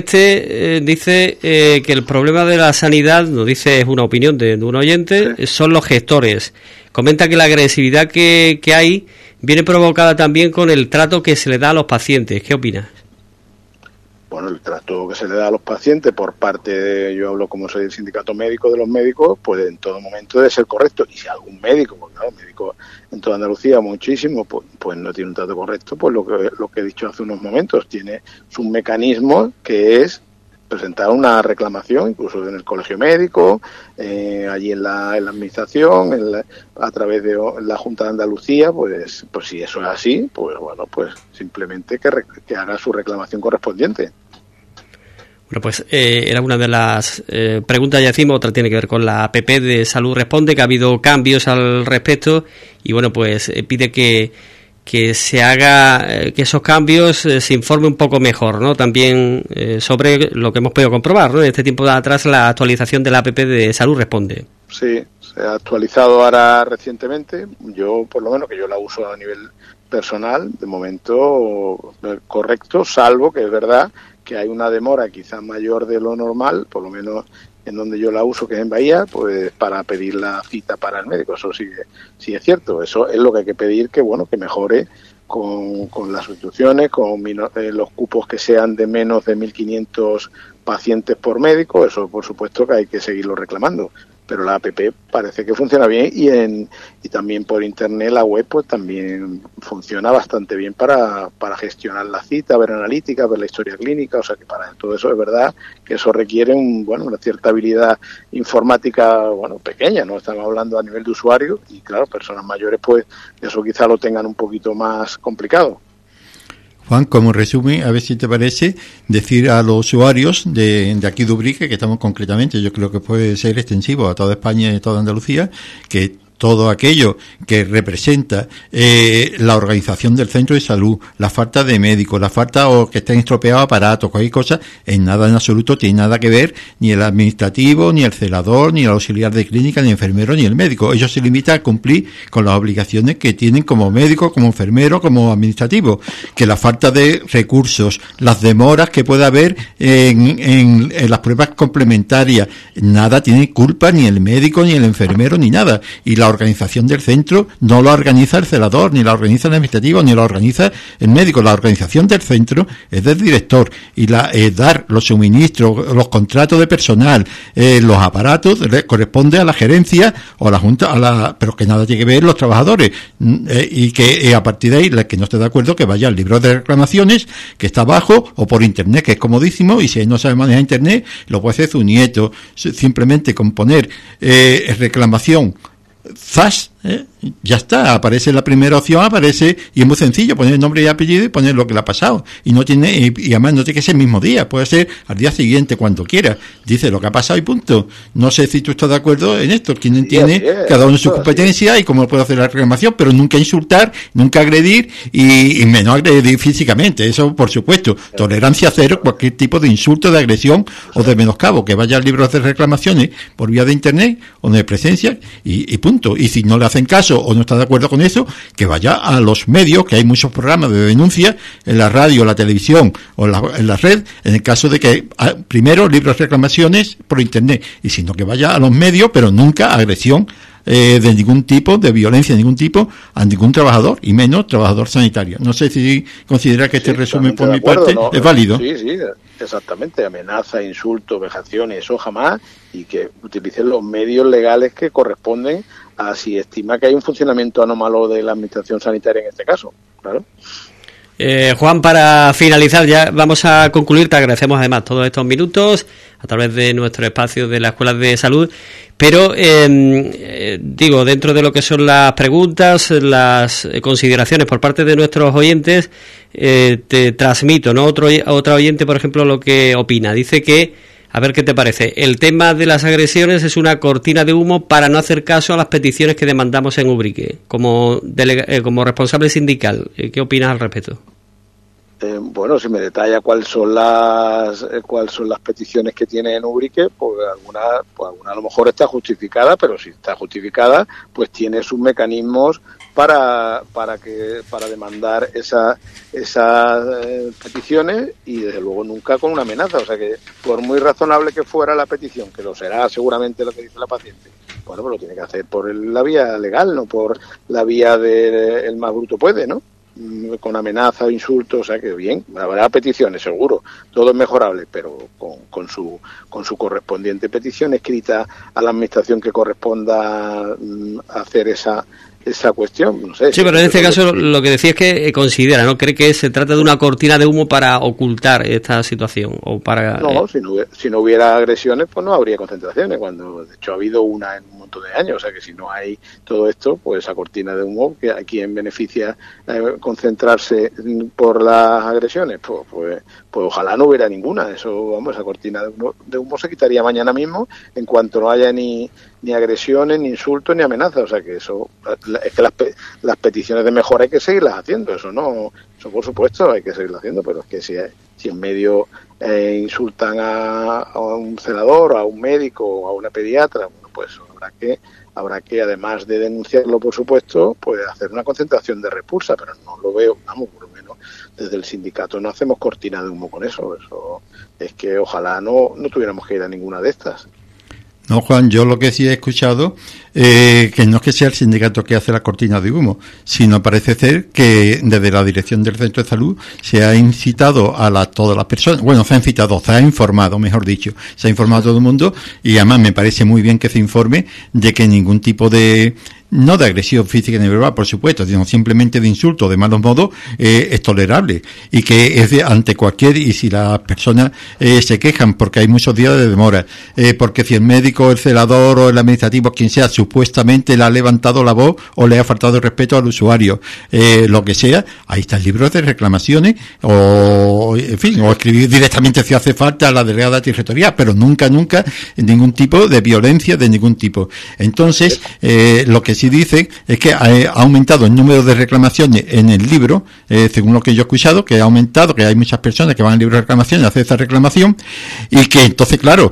dice que el problema de la sanidad, nos dice, es una opinión de un oyente, sí, son los gestores. Comenta que la agresividad que hay viene provocada también con el trato que se le da a los pacientes. ¿Qué opinas? Bueno, el trato que se le da a los pacientes por parte yo hablo como soy del sindicato médico de los médicos, pues en todo momento debe ser correcto. Y si algún médico, porque claro, médicos en toda Andalucía muchísimo, pues no tiene un trato correcto, pues lo que he dicho hace unos momentos, tiene su mecanismo que es presentar una reclamación, incluso en el colegio médico, allí en la administración, a través de la Junta de Andalucía, pues si eso es así, pues bueno, pues simplemente que haga su reclamación correspondiente. Bueno, pues era una de las preguntas, ya decimos, otra tiene que ver con la APP de Salud Responde, que ha habido cambios al respecto, y bueno, pues pide que se haga, que esos cambios se informe un poco mejor, ¿no? También sobre lo que hemos podido comprobar, ¿no? En este tiempo de atrás, la actualización de la APP de Salud Responde. Sí, se ha actualizado ahora recientemente. Yo, por lo menos, que yo la uso a nivel personal, de momento correcto, salvo que es verdad que hay una demora quizás mayor de lo normal, por lo menos en donde yo la uso, que es en Bahía, pues para pedir la cita para el médico. Eso sí es cierto. Eso es lo que hay que pedir, que mejore con las sustituciones, con los cupos que sean de menos de 1.500 pacientes por médico. Eso, por supuesto, que hay que seguirlo reclamando. Pero la APP parece que funciona bien y también por internet la web pues también funciona bastante bien para gestionar la cita, ver analítica, ver la historia clínica, o sea que para todo eso es verdad que eso requiere una cierta habilidad informática pequeña, no estamos hablando a nivel de usuario y claro, personas mayores pues eso quizá lo tengan un poquito más complicado. Juan, como resumen, a ver si te parece, decir a los usuarios de aquí de Ubrique, que estamos concretamente, yo creo que puede ser extensivo a toda España y a toda Andalucía, que todo aquello que representa la organización del centro de salud, la falta de médicos, la falta o que estén estropeados aparatos, cualquier cosa, en nada en absoluto tiene nada que ver ni el administrativo, ni el celador, ni el auxiliar de clínica, ni el enfermero, ni el médico. Ellos se limitan a cumplir con las obligaciones que tienen como médico, como enfermero, como administrativo. Que la falta de recursos, las demoras que pueda haber en las pruebas complementarias, nada tiene culpa ni el médico, ni el enfermero, ni nada. Y la organización del centro no lo organiza el celador, ni la organiza el administrativo, ni la organiza el médico. La organización del centro es del director y dar los suministros, los contratos de personal, los aparatos corresponde a la gerencia o a la junta, pero que nada tiene que ver los trabajadores y que a partir de ahí, la que no esté de acuerdo, que vaya al libro de reclamaciones que está abajo o por internet, que es comodísimo, y si no sabe manejar internet lo puede hacer su nieto, simplemente con poner reclamación ZAS, ya está, aparece la primera opción, aparece, y es muy sencillo, poner nombre y apellido y poner lo que le ha pasado, y no tiene, y además no tiene que ser el mismo día, puede ser al día siguiente, cuando quiera, dice lo que ha pasado y punto. No sé si tú estás de acuerdo en esto, quien entiende cada uno en su competencia y cómo puede hacer la reclamación, pero nunca insultar, nunca agredir y menos agredir físicamente, eso por supuesto, tolerancia cero, cualquier tipo de insulto, de agresión o de menoscabo, que vaya al libro de reclamaciones por vía de internet o de presencia y punto. Y si no le hacen caso o no está de acuerdo con eso, que vaya a los medios, que hay muchos programas de denuncia en la radio, la televisión o en la red, en el caso de que primero libros de reclamaciones por internet, y si no, que vaya a los medios, pero nunca agresión de ningún tipo, de violencia de ningún tipo, a ningún trabajador, y menos trabajador sanitario. No sé si considera que este resumen por mi parte es válido. Sí, exactamente. Amenaza, insulto, vejación, eso jamás, y que utilicen los medios legales que corresponden a si estima que hay un funcionamiento anómalo de la administración sanitaria en este caso, claro. Juan, para finalizar, ya vamos a concluir. Te agradecemos además todos estos minutos a través de nuestro espacio de las escuelas de salud, pero digo, dentro de lo que son las preguntas, las consideraciones por parte de nuestros oyentes, te transmito, ¿no? Otra oyente, por ejemplo, lo que opina. Dice que, a ver qué te parece, el tema de las agresiones es una cortina de humo para no hacer caso a las peticiones que demandamos en Ubrique, como responsable sindical. ¿Qué opinas al respecto? Bueno, si me detalla cuáles son las peticiones que tiene en Ubrique, pues alguna a lo mejor está justificada, pero si está justificada, pues tiene sus mecanismos para demandar esas peticiones, y desde luego nunca con una amenaza. O sea que por muy razonable que fuera la petición, que lo será seguramente lo que dice la paciente, bueno, pues lo tiene que hacer por la vía legal, no por la vía del más bruto puede, ¿no? Con amenaza o insultos. O sea que bien, habrá peticiones seguro, todo es mejorable, pero con su correspondiente petición escrita a la administración que corresponda hacer esa cuestión, no sé. Sí, pero en este caso lo que decía es que considera, ¿no? Cree que se trata de una cortina de humo para ocultar esta situación, o para... No, si no hubiera agresiones, pues no habría concentraciones, cuando de hecho ha habido una en un montón de años. O sea que si no hay todo esto, pues esa cortina de humo, que a quien beneficia concentrarse por las agresiones, pues ojalá no hubiera ninguna. Eso, vamos, esa cortina de humo se quitaría mañana mismo en cuanto no haya ni agresiones, ni insultos, ni amenazas. O sea que eso es que las peticiones de mejora hay que seguirlas haciendo. Eso por supuesto hay que seguirlas haciendo, pero es que si en medio insultan a un celador, a un médico o a una pediatra, bueno, pues habrá que además de denunciarlo, por supuesto, pues hacer una concentración de repulsa, pero no lo veo, vamos, por lo menos desde el sindicato no hacemos cortina de humo con eso es que ojalá no tuviéramos que ir a ninguna de estas. No, Juan, yo lo que sí he escuchado, que no es que sea el sindicato que hace la cortina de humo, sino parece ser que desde la dirección del centro de salud se ha incitado a todas las personas, bueno, se ha informado, mejor dicho, se ha informado a todo el mundo, y además me parece muy bien que se informe de que ningún tipo no de agresión física ni verbal, por supuesto, sino simplemente de insulto, de malos modos, es tolerable, y que es ante cualquier, y si las personas se quejan porque hay muchos días de demora, porque si el médico, el celador o el administrativo, quien sea, supuestamente le ha levantado la voz o le ha faltado el respeto al usuario, lo que sea, ahí está el libro de reclamaciones, o en fin, o escribir directamente si hace falta a la delegada territorial, pero nunca ningún tipo de violencia de ningún tipo. Entonces, lo que sí dicen es que ha aumentado el número de reclamaciones en el libro, según lo que yo he escuchado, que ha aumentado, que hay muchas personas que van al libro de reclamaciones a hacer esa reclamación, y que entonces, claro,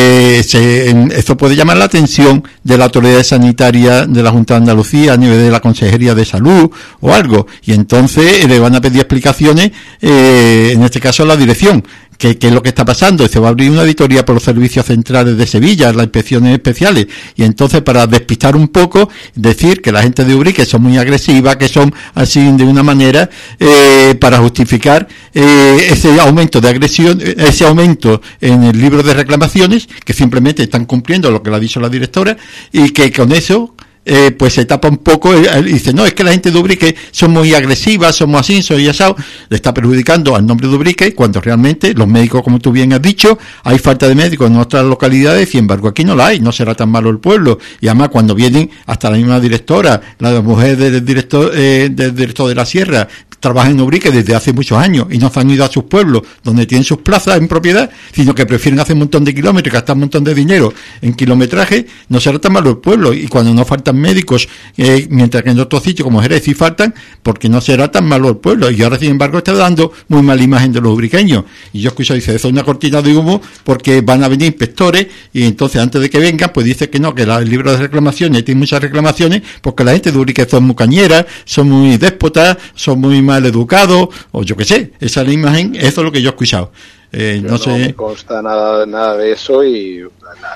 esto puede llamar la atención de la autoridad sanitaria de la Junta de Andalucía a nivel de la Consejería de Salud o algo, y entonces le van a pedir explicaciones, en este caso a la dirección. ¿Qué es lo que está pasando? Se va a abrir una auditoría por los servicios centrales de Sevilla, las inspecciones especiales, y entonces, para despistar un poco, decir que la gente de Ubrique son muy agresivas, que son así de una manera, para justificar ese aumento de agresión, ese aumento en el libro de reclamaciones, que simplemente están cumpliendo lo que le ha dicho la directora, y que con eso pues se tapa un poco, y dice, no, es que la gente de Ubrique son muy agresivas, somos así, soy asado, le está perjudicando al nombre de Ubrique, cuando realmente los médicos, como tú bien has dicho, hay falta de médicos en otras localidades, sin embargo aquí no la hay, no será tan malo el pueblo, y además cuando vienen hasta la misma directora, la mujer del director de la Sierra, trabajan en Ubrique desde hace muchos años y no se han ido a sus pueblos donde tienen sus plazas en propiedad, sino que prefieren hacer un montón de kilómetros y gastar un montón de dinero en kilometraje. No será tan malo el pueblo, y cuando no faltan médicos, mientras que en otros sitios como Jerez sí faltan, porque no será tan malo el pueblo. Y ahora, sin embargo, está dando muy mala imagen de los ubriqueños. Y yo escucho, dice, eso es una cortina de humo porque van a venir inspectores, y entonces antes de que vengan, pues dice que no, que el libro de reclamaciones tiene muchas reclamaciones porque la gente de Ubrique son muy cañeras, son muy déspotas, son muy mal educados, o yo qué sé, esa es la imagen, eso es lo que yo he escuchado. No sé. Me consta nada de eso, y las reclamaciones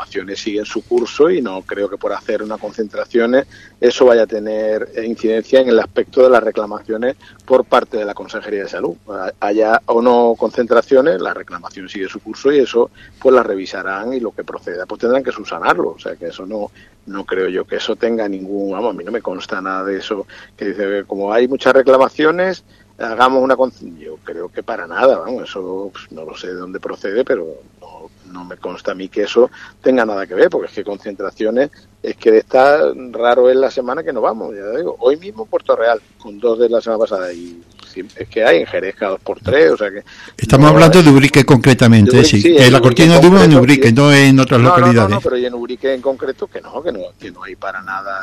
reclamaciones siguen su curso y no creo que por hacer unas concentraciones eso vaya a tener incidencia en el aspecto de las reclamaciones por parte de la Consejería de Salud. Haya o no concentraciones, la reclamación sigue su curso y eso pues la revisarán y lo que proceda pues tendrán que subsanarlo. O sea que eso no creo yo que eso tenga ningún, vamos, a mí no me consta nada de eso, que dice que como hay muchas reclamaciones, hagamos una yo creo que para nada, vamos, eso pues, no lo sé de dónde procede, pero no me consta a mí que eso tenga nada que ver, porque es que concentraciones, es que de estar raro es la semana que nos vamos, ya digo, hoy mismo Puerto Real, con 2 de la semana pasada, y es que hay en Jerez cada 2x3, o sea que... Estamos hablando de Ubrique concretamente, de Ubrique, sí. La cortina de humo en Ubrique, no en otras localidades. No, pero y en Ubrique en concreto que no hay para nada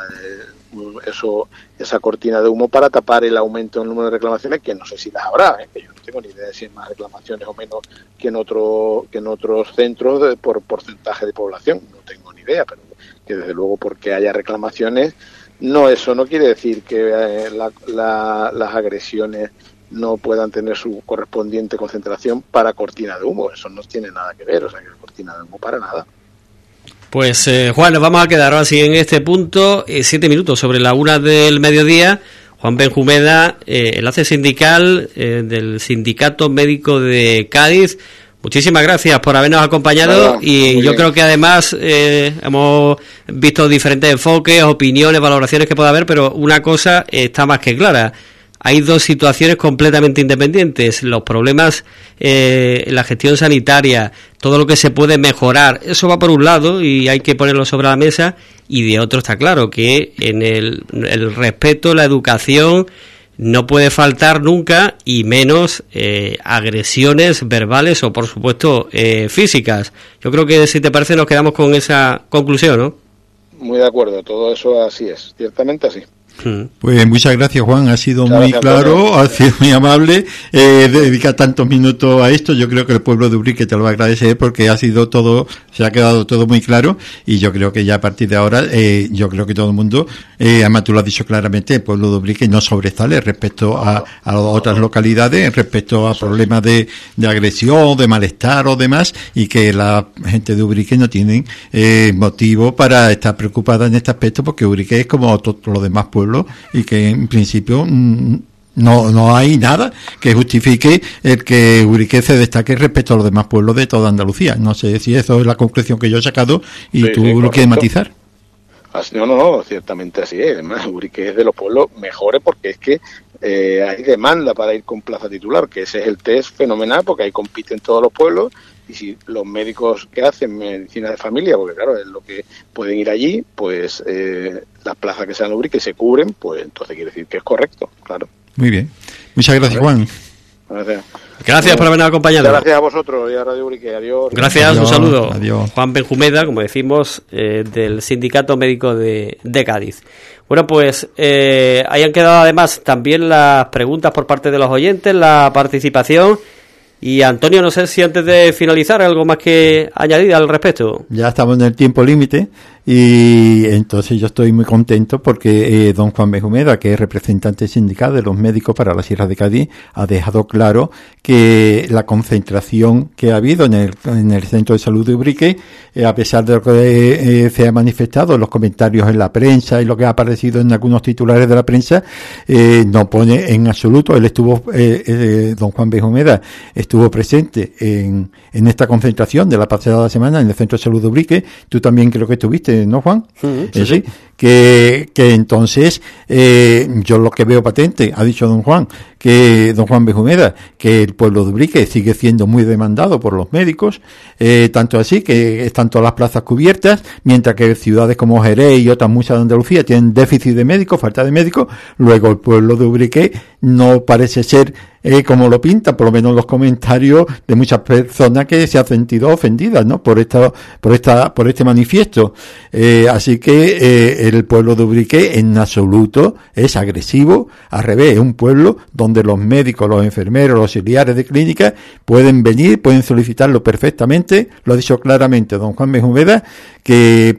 esa cortina de humo para tapar el aumento en el número de reclamaciones, que no sé si las habrá, que yo no tengo ni idea de si hay más reclamaciones o menos que en otros centros por porcentaje de población, no tengo ni idea, pero que desde luego porque haya reclamaciones, eso no quiere decir que las agresiones no puedan tener su correspondiente concentración para cortina de humo, eso no tiene nada que ver, o sea que cortina de humo para nada. Pues Juan, nos vamos a quedar ahora sí en este punto, 7 minutos sobre la 1 del mediodía. Juan Benjumeda, enlace sindical del Sindicato Médico de Cádiz. Muchísimas gracias por habernos acompañado yo creo que además hemos visto diferentes enfoques, opiniones, valoraciones que puede haber, pero una cosa está más que clara. Hay 2 situaciones completamente independientes. Los problemas en la gestión sanitaria, todo lo que se puede mejorar, eso va por un lado y hay que ponerlo sobre la mesa, y de otro está claro que en el respeto, la educación, no puede faltar nunca, y menos agresiones verbales o, por supuesto, físicas. Yo creo que, si te parece, nos quedamos con esa conclusión, ¿no? Muy de acuerdo, todo eso así es, ciertamente así. Pues muchas gracias, Juan, ha sido muy claro, ha sido muy amable dedicar tantos minutos a esto. Yo creo que el pueblo de Ubrique te lo va a agradecer, porque se ha quedado todo muy claro, y yo creo que ya a partir de ahora yo creo que todo el mundo, además tú lo has dicho claramente, el pueblo de Ubrique no sobresale respecto a otras localidades, respecto a problemas de agresión, de malestar o demás, y que la gente de Ubrique no tienen motivo para estar preocupada en este aspecto, porque Ubrique es como todos los demás pueblos, y que en principio no hay nada que justifique el que Ubrique se destaque respecto a los demás pueblos de toda Andalucía. No sé si eso es la conclusión que yo he sacado y tú lo quieres matizar. No, ciertamente así es. Además, Ubrique es de los pueblos mejores, porque es que hay demanda para ir con plaza titular, que ese es el test fenomenal, porque ahí compiten todos los pueblos, y si los médicos que hacen medicina de familia, porque claro, es lo que pueden ir allí, pues las plazas que sean Ubrique se cubren, pues entonces quiere decir que es correcto, claro. Muy bien. Muchas gracias, Juan. Gracias por habernos acompañado. Gracias a vosotros y a Radio Ubrique. Adiós. Gracias, adiós, un saludo. Adiós. Juan Benjumeda, como decimos, del Sindicato Médico de Cádiz. Bueno, pues ahí han quedado además también las preguntas por parte de los oyentes, la participación. Y Antonio, no sé si antes de finalizar algo más que añadir al respecto. Ya estamos en el tiempo límite, y entonces yo estoy muy contento porque don Juan Benjumeda, que es representante sindical de los médicos para la Sierra de Cádiz, ha dejado claro que la concentración que ha habido en el Centro de Salud de Ubrique, a pesar de lo que se ha manifestado en los comentarios en la prensa y lo que ha aparecido en algunos titulares de la prensa, no pone en absoluto. Él estuvo, don Juan Benjumeda estuvo presente en esta concentración de la pasada semana en el Centro de Salud de Ubrique. Tú también creo que estuviste, ¿no, Juan? Sí. Que entonces yo lo que veo patente, ha dicho don Juan Benjumeda, que el pueblo de Ubrique sigue siendo muy demandado por los médicos, tanto así que están todas las plazas cubiertas, mientras que ciudades como Jerez y otras muchas de Andalucía tienen déficit de médicos, falta de médicos. Luego el pueblo de Ubrique no parece ser como lo pinta, por lo menos los comentarios de muchas personas que se han sentido ofendidas, ¿no?, por este manifiesto. Así que el pueblo de Ubrique en absoluto es agresivo, al revés, es un pueblo donde los médicos, los enfermeros, los auxiliares de clínica pueden venir, pueden solicitarlo perfectamente. Lo ha dicho claramente don Juan Benjumeda, que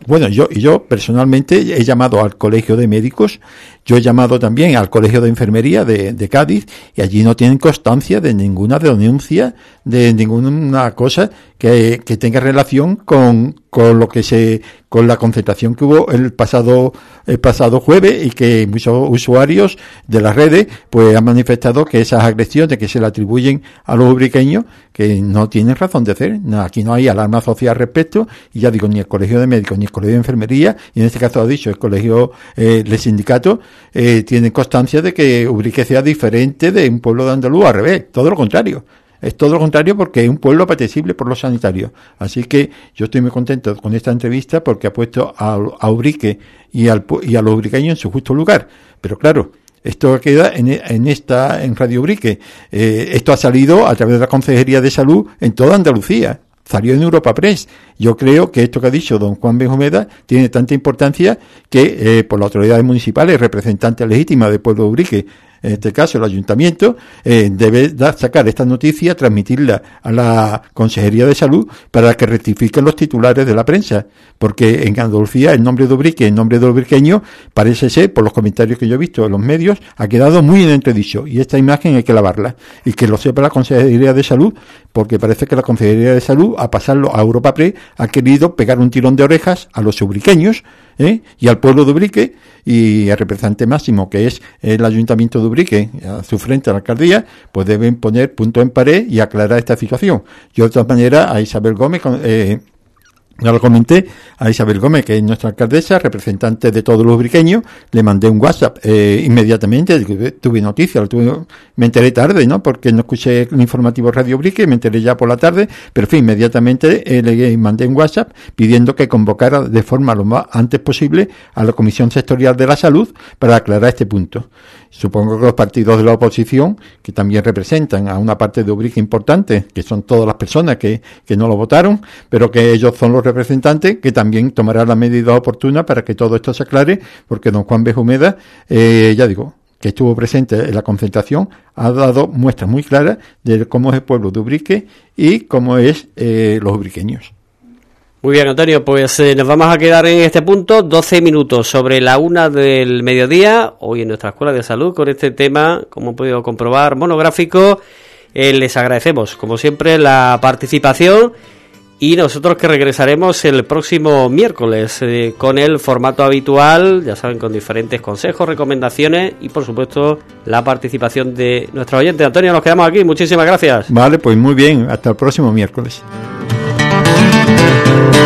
yo personalmente he llamado al Colegio de Médicos, yo he llamado también al Colegio de Enfermería de Cádiz, y allí no tienen constancia de ninguna denuncia, de ninguna cosa que tenga relación con con la concentración que hubo el pasado jueves, y que muchos usuarios de las redes pues han manifestado que esas agresiones que se le atribuyen a los ubriqueños, que no tienen razón de ser. No, aquí no hay alarma social al respecto, y ya digo, ni el Colegio de Médicos ni el Colegio de Enfermería, y en este caso ha dicho el colegio, el sindicato, tienen constancia de que Ubrique sea diferente de un pueblo de Andaluz, al revés, todo lo contrario. Es todo lo contrario, porque es un pueblo apetecible por los sanitarios. Así que yo estoy muy contento con esta entrevista, porque ha puesto a Ubrique y a los ubriqueños en su justo lugar. Pero claro, esto queda en Radio Ubrique. Esto ha salido a través de la Consejería de Salud en toda Andalucía. Salió en Europa Press. Yo creo que esto que ha dicho don Juan Benjumeda tiene tanta importancia que por las autoridades municipales, representantes legítimas del pueblo de Ubrique, en este caso el ayuntamiento, debe sacar esta noticia, transmitirla a la Consejería de Salud para que rectifiquen los titulares de la prensa, porque en Andalucía el nombre de Ubrique, el nombre de ubriqueño, parece ser, por los comentarios que yo he visto en los medios, ha quedado muy en entredicho, y esta imagen hay que lavarla, y que lo sepa la Consejería de Salud, porque parece que la Consejería de Salud, a pasarlo a Europa Press, ha querido pegar un tirón de orejas a los ubriqueños, y al pueblo de Ubrique, y al representante máximo, que es el ayuntamiento de Ubrique, a su frente a la alcaldía, pues deben poner punto en pared y aclarar esta situación. Yo, de todas maneras, a Isabel Gómez, ya lo comenté, a Isabel Gómez, que es nuestra alcaldesa, representante de todos los ubriqueños, le mandé un WhatsApp inmediatamente, tuve noticias, me enteré tarde, ¿no? Porque no escuché el informativo Radio Ubrique, me enteré ya por la tarde, pero en fin, inmediatamente le mandé un WhatsApp pidiendo que convocara de forma lo más antes posible a la Comisión Sectorial de la Salud para aclarar este punto. Supongo que los partidos de la oposición, que también representan a una parte de Ubrique importante, que son todas las personas que no lo votaron, pero que ellos son los representantes, que también tomarán las medidas oportunas para que todo esto se aclare, porque don Juan Benjumeda, ya digo, que estuvo presente en la concentración, ha dado muestras muy claras de cómo es el pueblo de Ubrique y cómo es los ubriqueños. Muy bien, Antonio, pues nos vamos a quedar en este punto, 12 minutos sobre la 1 del mediodía, hoy en nuestra Escuela de Salud, con este tema, como he podido comprobar, monográfico. Les agradecemos, como siempre, la participación, y nosotros que regresaremos el próximo miércoles con el formato habitual, ya saben, con diferentes consejos, recomendaciones y, por supuesto, la participación de nuestros oyentes. Antonio, nos quedamos aquí. Muchísimas gracias. Vale, pues muy bien. Hasta el próximo miércoles.